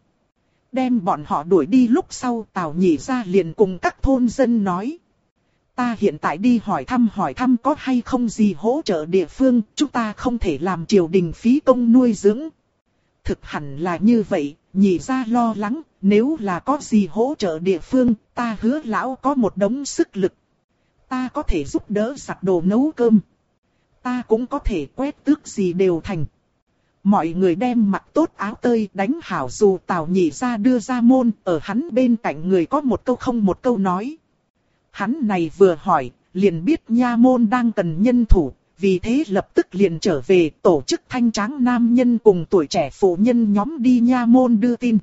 Đem bọn họ đuổi đi lúc sau, Tào Nhị gia liền cùng các thôn dân nói. Ta hiện tại đi hỏi thăm có hay không gì hỗ trợ địa phương, chúng ta không thể làm triều đình phí công nuôi dưỡng. Thực hẳn là như vậy, Nhị gia lo lắng, nếu là có gì hỗ trợ địa phương, ta hứa lão có một đống sức lực. Ta có thể giúp đỡ giặt đồ nấu cơm. Ta cũng có thể quét tước gì đều thành. Mọi người đem mặc tốt áo tơi đánh hảo dù Tào Nhị gia đưa ra môn, ở hắn bên cạnh người có một câu không một câu nói. Hắn này vừa hỏi, liền biết nha môn đang cần nhân thủ, vì thế lập tức liền trở về tổ chức thanh tráng nam nhân cùng tuổi trẻ phụ nhân nhóm đi nha môn đưa tin.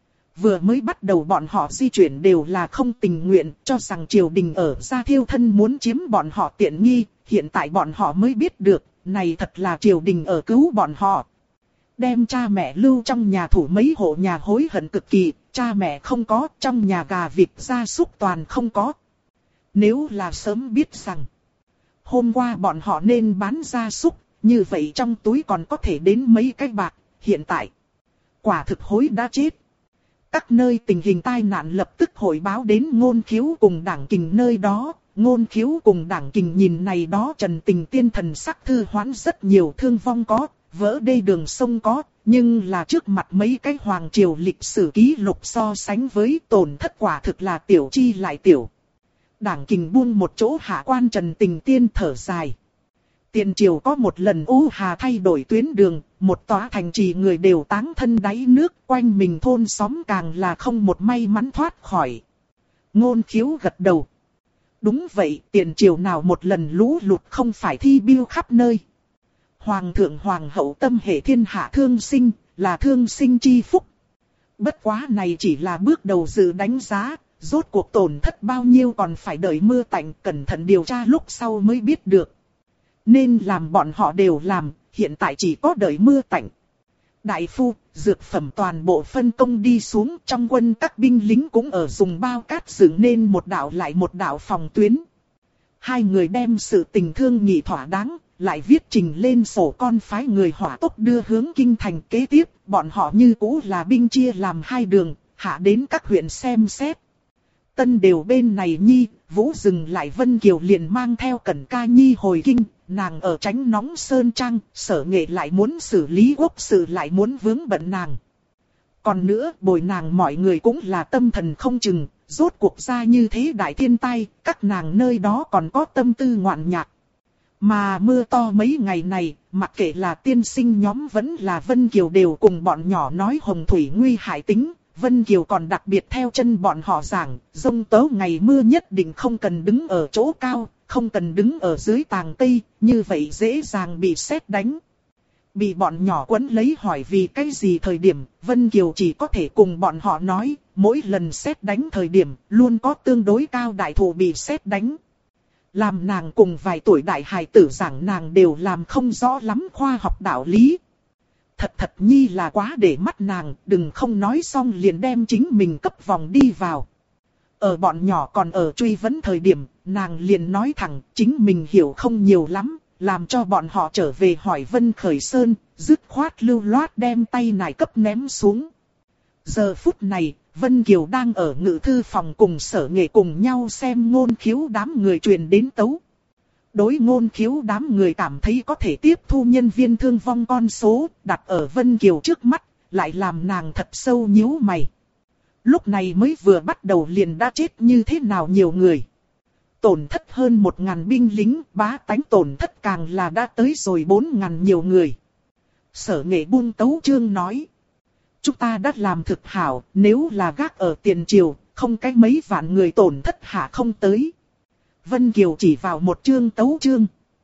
Vừa mới bắt đầu bọn họ di chuyển đều là không tình nguyện, cho rằng triều đình ở Gia Thiêu Thân muốn chiếm bọn họ tiện nghi, hiện tại bọn họ mới biết được, này thật là triều đình ở cứu bọn họ. đem cha mẹ lưu trong nhà thủ mấy hộ nhà hối hận cực kỳ, cha mẹ không có, trong nhà gà vịt gia súc toàn không có. Nếu là sớm biết rằng, hôm qua bọn họ nên bán gia súc, như vậy trong túi còn có thể đến mấy cái bạc, hiện tại, quả thực hối đã chết. Các nơi tình hình tai nạn lập tức hội báo đến Ngôn Khiếu cùng Đảng Kình nơi đó. Ngôn Khiếu cùng Đảng Kình nhìn này đó Trần Tình Tiên thần sắc thư hoán rất nhiều, thương vong có, vỡ đê đường sông có, nhưng là trước mặt mấy cái hoàng triều lịch sử ký lục so sánh với tổn thất quả thực là tiểu chi lại tiểu. Đảng Kình buông một chỗ hạ quan Trần Tình Tiên thở dài. Tiền triều có một lần U Hà thay đổi tuyến đường, một tòa thành trì người đều táng thân đáy nước, quanh mình thôn xóm càng là không một may mắn thoát khỏi. Ngôn Khiếu gật đầu. Đúng vậy, tiền triều nào một lần lũ lụt không phải thi biêu khắp nơi. Hoàng thượng hoàng hậu tâm hệ thiên hạ thương sinh, là thương sinh chi phúc. Bất quá này chỉ là bước đầu dự đánh giá, rốt cuộc tổn thất bao nhiêu còn phải đợi mưa tạnh, cẩn thận điều tra lúc sau mới biết được. Nên làm bọn họ đều làm, hiện tại chỉ có đợi mưa tạnh. Đại phu, dược phẩm toàn bộ phân công đi xuống, trong quân các binh lính cũng ở dùng bao cát dựng nên một đạo lại một đạo phòng tuyến. Hai người đem sự tình thương nghị thỏa đáng, lại viết trình lên sổ con phái người hỏa tốc đưa hướng kinh thành. Kế tiếp, bọn họ như cũ là binh chia làm hai đường, hạ đến các huyện xem xét. Tân đều bên này nhi, Vũ dừng lại Vân Kiều liền mang theo Cẩn Ca Nhi hồi kinh. Nàng ở tránh nóng sơn trang, Sở Nghệ lại muốn xử lý quốc sự lại muốn vướng bận nàng. Còn nữa, bồi nàng mọi người cũng là tâm thần không chừng, rốt cuộc ra như thế đại thiên tai, các nàng nơi đó còn có tâm tư ngoạn nhạc. Mà mưa to mấy ngày này, mặc kệ là tiên sinh nhóm vẫn là Vân Kiều đều cùng bọn nhỏ nói hồng thủy nguy hại tính. Vân Kiều còn đặc biệt theo chân bọn họ giảng, giông tố ngày mưa nhất định không cần đứng ở chỗ cao, không cần đứng ở dưới tàng cây, như vậy dễ dàng bị sét đánh. Bị bọn nhỏ quấn lấy hỏi vì cái gì thời điểm, Vân Kiều chỉ có thể cùng bọn họ nói, mỗi lần sét đánh thời điểm, luôn có tương đối cao đại thụ bị sét đánh. Làm nàng cùng vài tuổi đại hài tử giảng nàng đều làm không rõ lắm khoa học đạo lý. Thật nhi là quá để mắt nàng, đừng không nói xong liền đem chính mình cấp vòng đi vào. Ở bọn nhỏ còn ở truy vấn thời điểm, nàng liền nói thẳng chính mình hiểu không nhiều lắm, làm cho bọn họ trở về hỏi Vân Khởi Sơn, dứt khoát lưu loát đem tay nải cấp ném xuống. Giờ phút này, Vân Kiều đang ở ngự thư phòng cùng Sở Nghệ cùng nhau xem Ngôn Khiếu đám người truyền đến tấu. Đối Ngôn Khiếu đám người cảm thấy có thể tiếp thu nhân viên thương vong con số, đặt ở Vân Kiều trước mắt, lại làm nàng thật sâu nhíu mày. Lúc này mới vừa bắt đầu liền đã chết như thế nào nhiều người. Tổn thất hơn 1.000 binh lính, bá tánh tổn thất càng là đã tới rồi 4.000 nhiều người. Sở Nghệ buông tấu chương nói. Chúng ta đã làm thực hảo, nếu là gác ở tiền triều, không cái mấy vạn người tổn thất hạ không tới. Vân Kiều chỉ vào một chương tấu chương.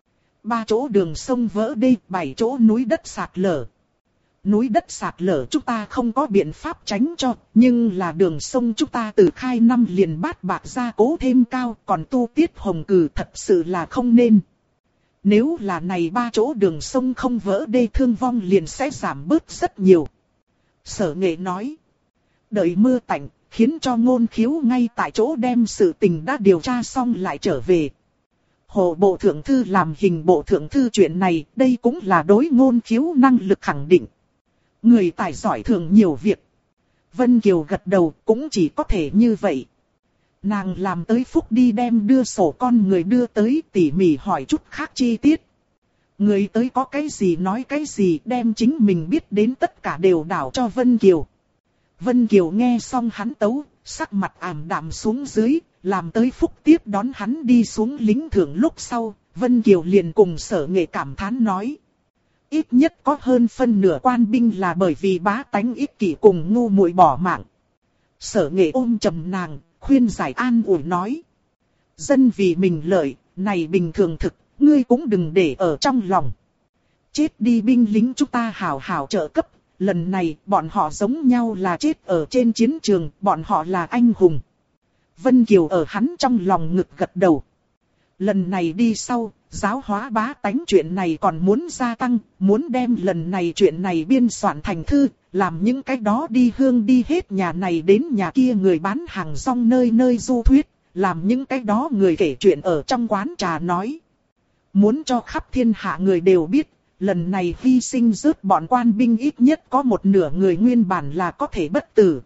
3 chỗ đường sông vỡ đê, 7 chỗ núi đất sạt lở. Núi đất sạt lở chúng ta không có biện pháp tránh cho, nhưng là đường sông chúng ta từ khai năm liền bát bạc gia cố thêm cao, còn tu tiết hồng cừ thật sự là không nên. Nếu là này 3 chỗ đường sông không vỡ đê thương vong liền sẽ giảm bớt rất nhiều. Sở Nghệ nói, đợi mưa tạnh, khiến cho Ngôn Khiếu ngay tại chỗ đem sự tình đã điều tra xong lại trở về. Hồ Bộ Thượng Thư làm Hình Bộ Thượng Thư chuyện này, đây cũng là đối Ngôn Khiếu năng lực khẳng định. Người tài giỏi thường nhiều việc. Vân Kiều gật đầu cũng chỉ có thể như vậy. Nàng làm tới phúc đi đem đưa sổ con người đưa tới tỉ mỉ hỏi chút khác chi tiết. Người tới có cái gì nói cái gì đem chính mình biết đến tất cả đều đảo cho Vân Kiều. Vân Kiều nghe xong hắn tấu, sắc mặt ảm đạm xuống dưới, làm tới phúc tiếp đón hắn đi xuống lính thưởng lúc sau, Vân Kiều liền cùng Sở Nghệ cảm thán nói. Ít nhất có hơn phân nửa quan binh là bởi vì bá tánh ích kỷ cùng ngu muội bỏ mạng. Sở Nghệ ôm trầm nàng, khuyên giải an ủi nói. Dân vì mình lợi, này bình thường thực, ngươi cũng đừng để ở trong lòng. Chết đi binh lính chúng ta hảo hảo trợ cấp, lần này bọn họ giống nhau là chết ở trên chiến trường, bọn họ là anh hùng. Vân Kiều ở hắn trong lòng ngực gật đầu. Lần này đi sau, Giáo hóa bá tánh chuyện này còn muốn gia tăng, muốn đem lần này chuyện này biên soạn thành thư, làm những cái đó đi hương đi hết nhà này đến nhà kia người bán hàng rong nơi nơi du thuyết, làm những cái đó người kể chuyện ở trong quán trà nói. Muốn cho khắp thiên hạ người đều biết, lần này hy sinh rớt bọn quan binh ít nhất có một nửa người nguyên bản là có thể bất tử.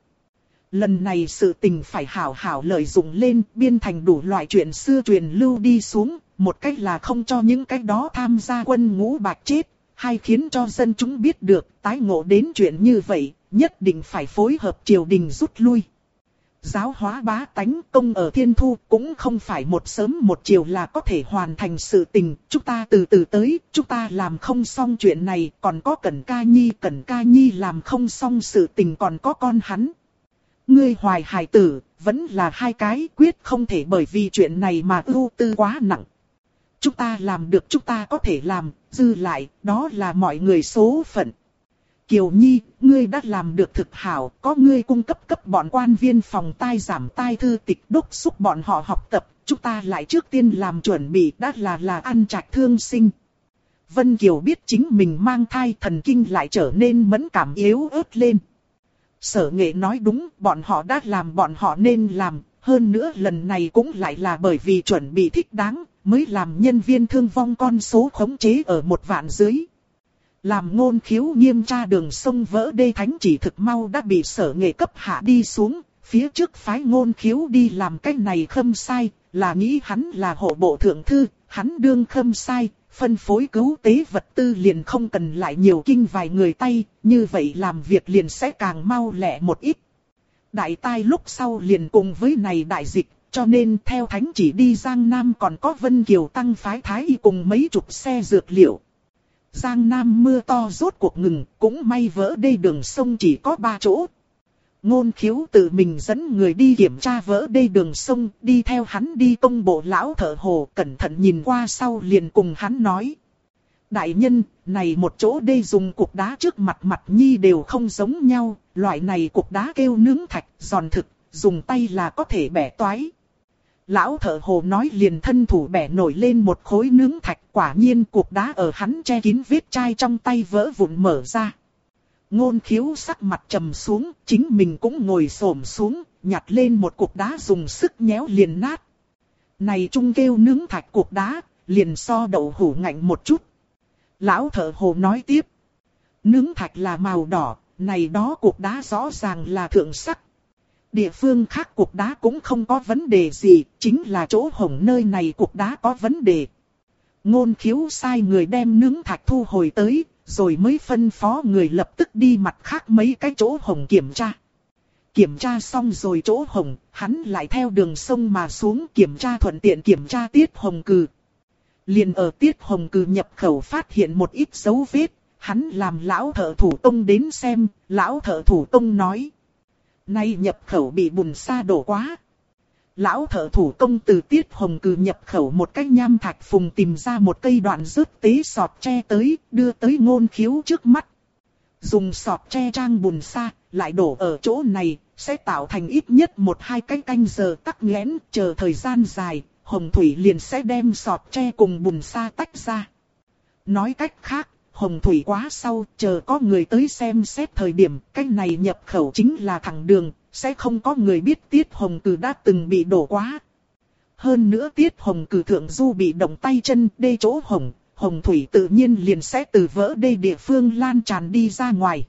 Lần này sự tình phải hảo hảo lợi dụng lên, biên thành đủ loại chuyện xưa truyền lưu đi xuống, một cách là không cho những cái đó tham gia quân ngũ bạch chết, hay khiến cho dân chúng biết được, tái ngộ đến chuyện như vậy, nhất định phải phối hợp triều đình rút lui. Giáo hóa bá tánh công ở Thiên Thu cũng không phải một sớm một chiều là có thể hoàn thành sự tình, chúng ta từ từ tới, chúng ta làm không xong chuyện này, còn có Cẩn Ca Nhi làm không xong sự tình còn có con hắn. Ngươi hoài hài tử, vẫn là hai cái quyết không thể bởi vì chuyện này mà ưu tư quá nặng. Chúng ta làm được chúng ta có thể làm, dư lại, đó là mọi người số phận. Kiều Nhi, ngươi đã làm được thực hảo, có ngươi cung cấp bọn quan viên phòng tai giảm tai thư tịch đốc xúc bọn họ học tập, chúng ta lại trước tiên làm chuẩn bị đã là ăn trạch thương sinh. Vân Kiều biết chính mình mang thai thần kinh lại trở nên mẫn cảm yếu ớt lên. Sở Nghệ nói đúng, bọn họ đã làm bọn họ nên làm, hơn nữa lần này cũng lại là bởi vì chuẩn bị thích đáng, mới làm nhân viên thương vong con số khống chế ở 1 vạn dưới. Làm Ngôn Khiếu nghiêm tra đường sông vỡ đê thánh chỉ thực mau đã bị Sở Nghệ cấp hạ đi xuống, phía trước phái Ngôn Khiếu đi làm cái này khâm sai, là nghĩ hắn là hộ bộ thượng thư, hắn đương khâm sai, phân phối cứu tế vật tư liền không cần lại nhiều kinh vài người tay, như vậy làm việc liền sẽ càng mau lẹ một ít. Đại tai lúc sau liền cùng với này đại dịch, cho nên theo thánh chỉ đi Giang Nam còn có Vân Kiều tăng phái thái y cùng mấy chục xe dược liệu. Giang Nam mưa to rốt cuộc ngừng, cũng may vỡ đê đường sông chỉ có 3 chỗ. Ngôn Khiếu tự mình dẫn người đi kiểm tra vỡ đê đường sông, đi theo hắn đi công bộ lão thợ hồ, cẩn thận nhìn qua sau liền cùng hắn nói. Đại nhân, này một chỗ đê dùng cục đá trước mặt mặt nhi đều không giống nhau, loại này cục đá kêu nướng thạch, giòn thực, dùng tay là có thể bẻ toái. Lão thợ hồ nói liền thân thủ bẻ nổi lên một khối nướng thạch, quả nhiên cục đá ở hắn che kín vết chai trong tay vỡ vụn mở ra. Ngôn Khiếu sắc mặt trầm xuống, chính mình cũng ngồi xổm xuống, nhặt lên một cục đá dùng sức nhéo liền nát. Này trung kêu nướng thạch cục đá, liền so đậu hũ ngạnh một chút. Lão thợ hồ nói tiếp. Nướng thạch là màu đỏ, này đó cục đá rõ ràng là thượng sắc. Địa phương khác cục đá cũng không có vấn đề gì, chính là chỗ hổng nơi này cục đá có vấn đề. Ngôn Khiếu sai người đem nướng thạch thu hồi tới, rồi mới phân phó người lập tức đi mặt khác mấy cái chỗ hổng kiểm tra. Kiểm tra xong rồi chỗ hổng, hắn lại theo đường sông mà xuống kiểm tra thuận tiện kiểm tra Tiết Hồng Cừ. Liền ở Tiết Hồng Cừ nhập khẩu phát hiện một ít dấu vết, hắn làm lão thợ thủ công đến xem, lão thợ thủ công nói. Nay nhập khẩu bị bùn sa đổ quá. Lão thợ thủ công từ Tiết Hồng Cừ nhập khẩu một cái nham thạch phùng tìm ra một cây đoạn rớt tế sọt tre tới, đưa tới Ngôn Khiếu trước mắt. Dùng sọt tre trang bùn sa, lại đổ ở chỗ này, sẽ tạo thành ít nhất 1-2 cái canh giờ tắc nghẽn, chờ thời gian dài, hồng thủy liền sẽ đem sọt tre cùng bùn sa tách ra. Nói cách khác, hồng thủy quá sau, chờ có người tới xem xét thời điểm, cái này nhập khẩu chính là thẳng đường, sẽ không có người biết Tiết Hồng Cừ đã từng bị đổ quá. Hơn nữa Tiết Hồng Cừ thượng du bị động tay chân đê chỗ hồng, hồng thủy tự nhiên liền sẽ từ vỡ đê địa phương lan tràn đi ra ngoài.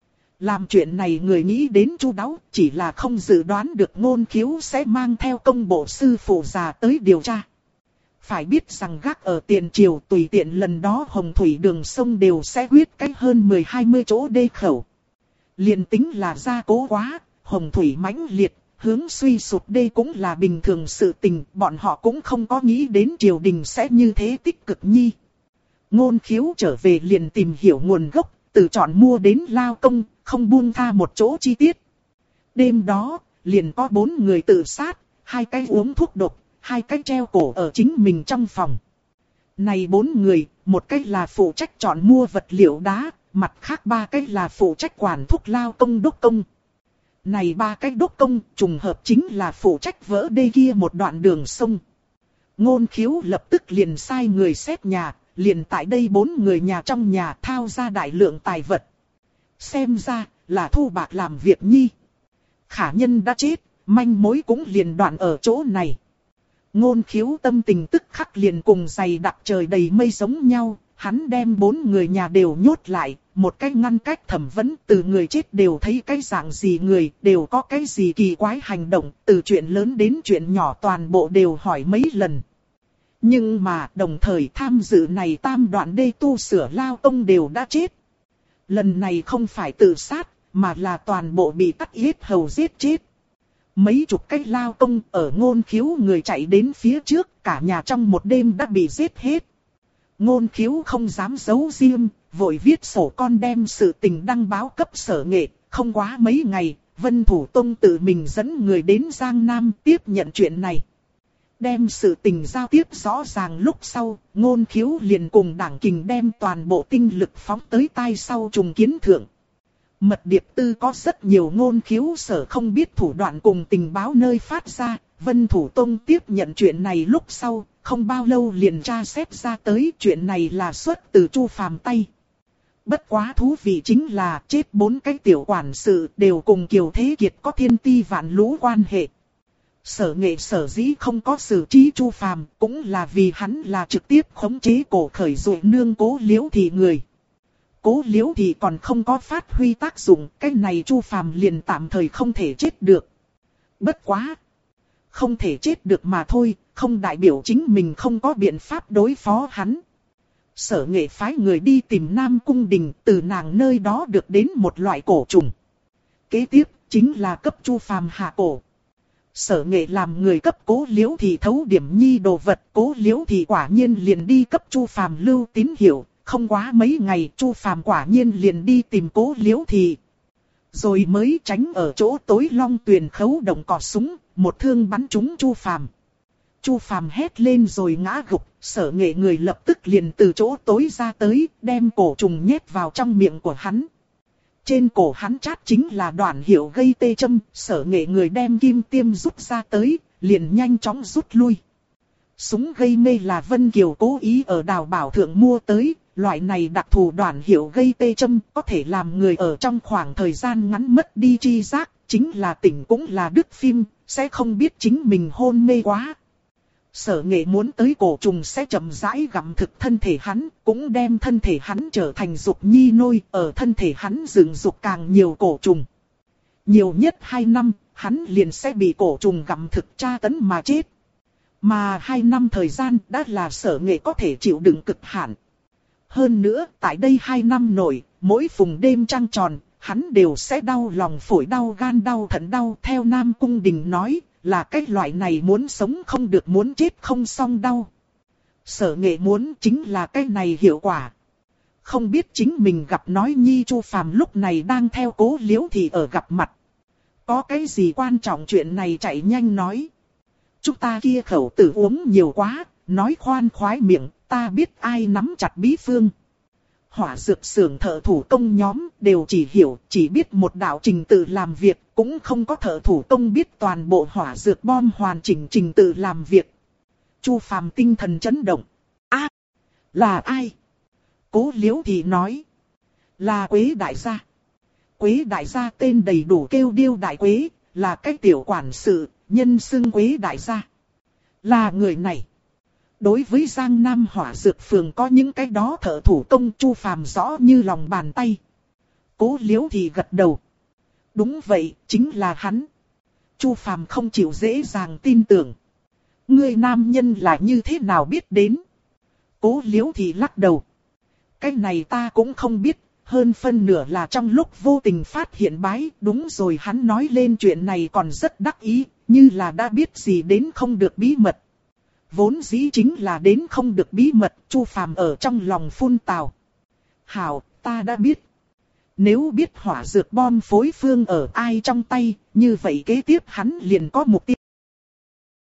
Làm chuyện này người nghĩ đến chu đáo, chỉ là không dự đoán được Ngôn Khiếu sẽ mang theo công bộ sư phụ già tới điều tra. Phải biết rằng gác ở tiền triều tùy tiện lần đó hồng thủy đường sông đều sẽ huyết cách hơn 10-20 chỗ đê khẩu. Liền tính là gia cố quá, hồng thủy mãnh liệt, hướng suy sụp đê cũng là bình thường sự tình, bọn họ cũng không có nghĩ đến triều đình sẽ như thế tích cực nhi. Ngôn Khiếu trở về liền tìm hiểu nguồn gốc, từ chọn mua đến lao công, không buông tha một chỗ chi tiết. Đêm đó, liền có 4 người tự sát, 2 cái uống thuốc độc, 2 cái treo cổ ở chính mình trong phòng. Này 4 người, một cái là phụ trách chọn mua vật liệu đá, mặt khác 3 cái là phụ trách quản thuốc lao công đốc công. Này 3 cái đốc công trùng hợp chính là phụ trách vỡ đê kia một đoạn đường sông. Ngôn Khiếu lập tức liền sai người xét nhà, liền tại đây 4 người nhà trong nhà thao ra đại lượng tài vật. Xem ra là thu bạc làm việc nhi. Khả nhân đã chết, manh mối cũng liền đoạn ở chỗ này. Ngôn Khiếu tâm tình tức khắc liền cùng dày đặc trời đầy mây giống nhau, hắn đem 4 người nhà đều nhốt lại, một cách ngăn cách thẩm vấn, từ người chết đều thấy cái dạng gì người, đều có cái gì kỳ quái hành động, từ chuyện lớn đến chuyện nhỏ toàn bộ đều hỏi mấy lần. Nhưng mà đồng thời tham dự này tam đoạn đê tu sửa lao công đều đã chết. Lần này không phải tự sát, mà là toàn bộ bị cắt yết hầu giết chết. Mấy chục cái lao công ở Ngôn Khiếu người chạy đến phía trước, cả nhà trong một đêm đã bị giết hết. Ngôn Khiếu không dám giấu riêng, vội viết sổ con đem sự tình đăng báo cấp Sở Nghệ. Không quá mấy ngày, Vân Thủ Tông tự mình dẫn người đến Giang Nam tiếp nhận chuyện này. Đem sự tình giao tiếp rõ ràng lúc sau, Ngôn Khiếu liền cùng Đảng Kình đem toàn bộ tinh lực phóng tới tai sau trùng kiến thượng. Mật điệp tư có rất nhiều Ngôn Khiếu sở không biết thủ đoạn cùng tình báo nơi phát ra, Vân Thủ Tông tiếp nhận chuyện này lúc sau, không bao lâu liền tra xét ra tới chuyện này là xuất từ Chu Phàm tay. Bất quá thú vị chính là chết 4 cái tiểu quản sự đều cùng Kiều Thế Kiệt có thiên ti vạn lũ quan hệ. Sở Nghệ sở dĩ không có xử trí Chu Phàm cũng là vì hắn là trực tiếp khống chế cổ khởi dụ nương Cố Liễu Thị người. Cố Liễu Thị còn không có phát huy tác dụng, cái này Chu Phàm liền tạm thời không thể chết được. Bất quá, không thể chết được mà thôi, không đại biểu chính mình không có biện pháp đối phó hắn. Sở Nghệ phái người đi tìm Nam Cung Đình, từ nàng nơi đó được đến một loại cổ trùng. Kế tiếp chính là cấp Chu Phàm hạ cổ. Sở Nghệ làm người cấp Cố Liễu Thị thấu điểm nhi đồ vật, Cố Liễu Thị quả nhiên liền đi cấp Chu Phàm lưu tín hiệu, không quá mấy ngày Chu Phàm quả nhiên liền đi tìm Cố Liễu Thị. Rồi mới tránh ở chỗ tối Long Tuyền khấu động cò súng, một thương bắn trúng Chu Phàm. Chu Phàm hét lên rồi ngã gục, Sở Nghệ người lập tức liền từ chỗ tối ra tới, đem cổ trùng nhét vào trong miệng của hắn. Trên cổ hắn chát chính là đoạn hiệu gây tê châm, Sở Nghệ người đem kim tiêm rút ra tới, liền nhanh chóng rút lui. Súng gây mê là Vân Kiều cố ý ở Đào Bảo Thượng mua tới, loại này đặc thù đoạn hiệu gây tê châm có thể làm người ở trong khoảng thời gian ngắn mất đi tri giác, chính là tỉnh cũng là đứt phim, sẽ không biết chính mình hôn mê quá. Sở Nghệ muốn tới cổ trùng sẽ chậm rãi gặm thực thân thể hắn, cũng đem thân thể hắn trở thành dục nhi nôi, ở thân thể hắn dựng dục càng nhiều cổ trùng. Nhiều nhất 2 năm, hắn liền sẽ bị cổ trùng gặm thực tra tấn mà chết. Mà 2 năm thời gian đã là Sở Nghệ có thể chịu đựng cực hạn. Hơn nữa, tại đây 2 năm nổi, mỗi phùng đêm trăng tròn, hắn đều sẽ đau lòng phổi đau gan đau thận đau. Theo Nam Cung Đình nói, là cái loại này muốn sống không được muốn chết không xong đau. Sở Nghệ muốn chính là cái này hiệu quả. Không biết chính mình gặp nói nhi Chu Phàm lúc này đang theo Cố Liễu Thị ở gặp mặt. Có cái gì quan trọng chuyện này chạy nhanh nói. Chúng ta kia khẩu tử uống nhiều quá, nói khoan khoái miệng, ta biết ai nắm chặt bí phương. Hỏa dược xưởng thợ thủ công nhóm đều chỉ biết một đạo trình tự làm việc, cũng không có thợ thủ công biết toàn bộ hỏa dược bom hoàn chỉnh trình tự làm việc. Chu Phàm tinh thần chấn động. À, là ai? Cố Liễu Thị nói. Là Quế đại gia. Quế đại gia tên đầy đủ kêu Điêu Đại Quế, là cái tiểu quản sự, nhân xưng Quế đại gia. Là người này. Đối với Giang Nam hỏa dược phường có những cái đó thợ thủ công Chu Phàm rõ như lòng bàn tay. Cố Liễu Thị gật đầu. Đúng vậy, chính là hắn. Chu Phàm không chịu dễ dàng tin tưởng. Người nam nhân là như thế nào biết đến? Cố Liễu Thị lắc đầu. Cái này ta cũng không biết, hơn phân nửa là trong lúc vô tình phát hiện bái. Đúng rồi, hắn nói lên chuyện này còn rất đắc ý, như là đã biết gì đến không được bí mật. Vốn dĩ chính là đến không được bí mật, Chu Phàm ở trong lòng phun tào. Hảo, ta đã biết. Nếu biết hỏa dược bom phối phương ở ai trong tay, như vậy kế tiếp hắn liền có mục tiêu.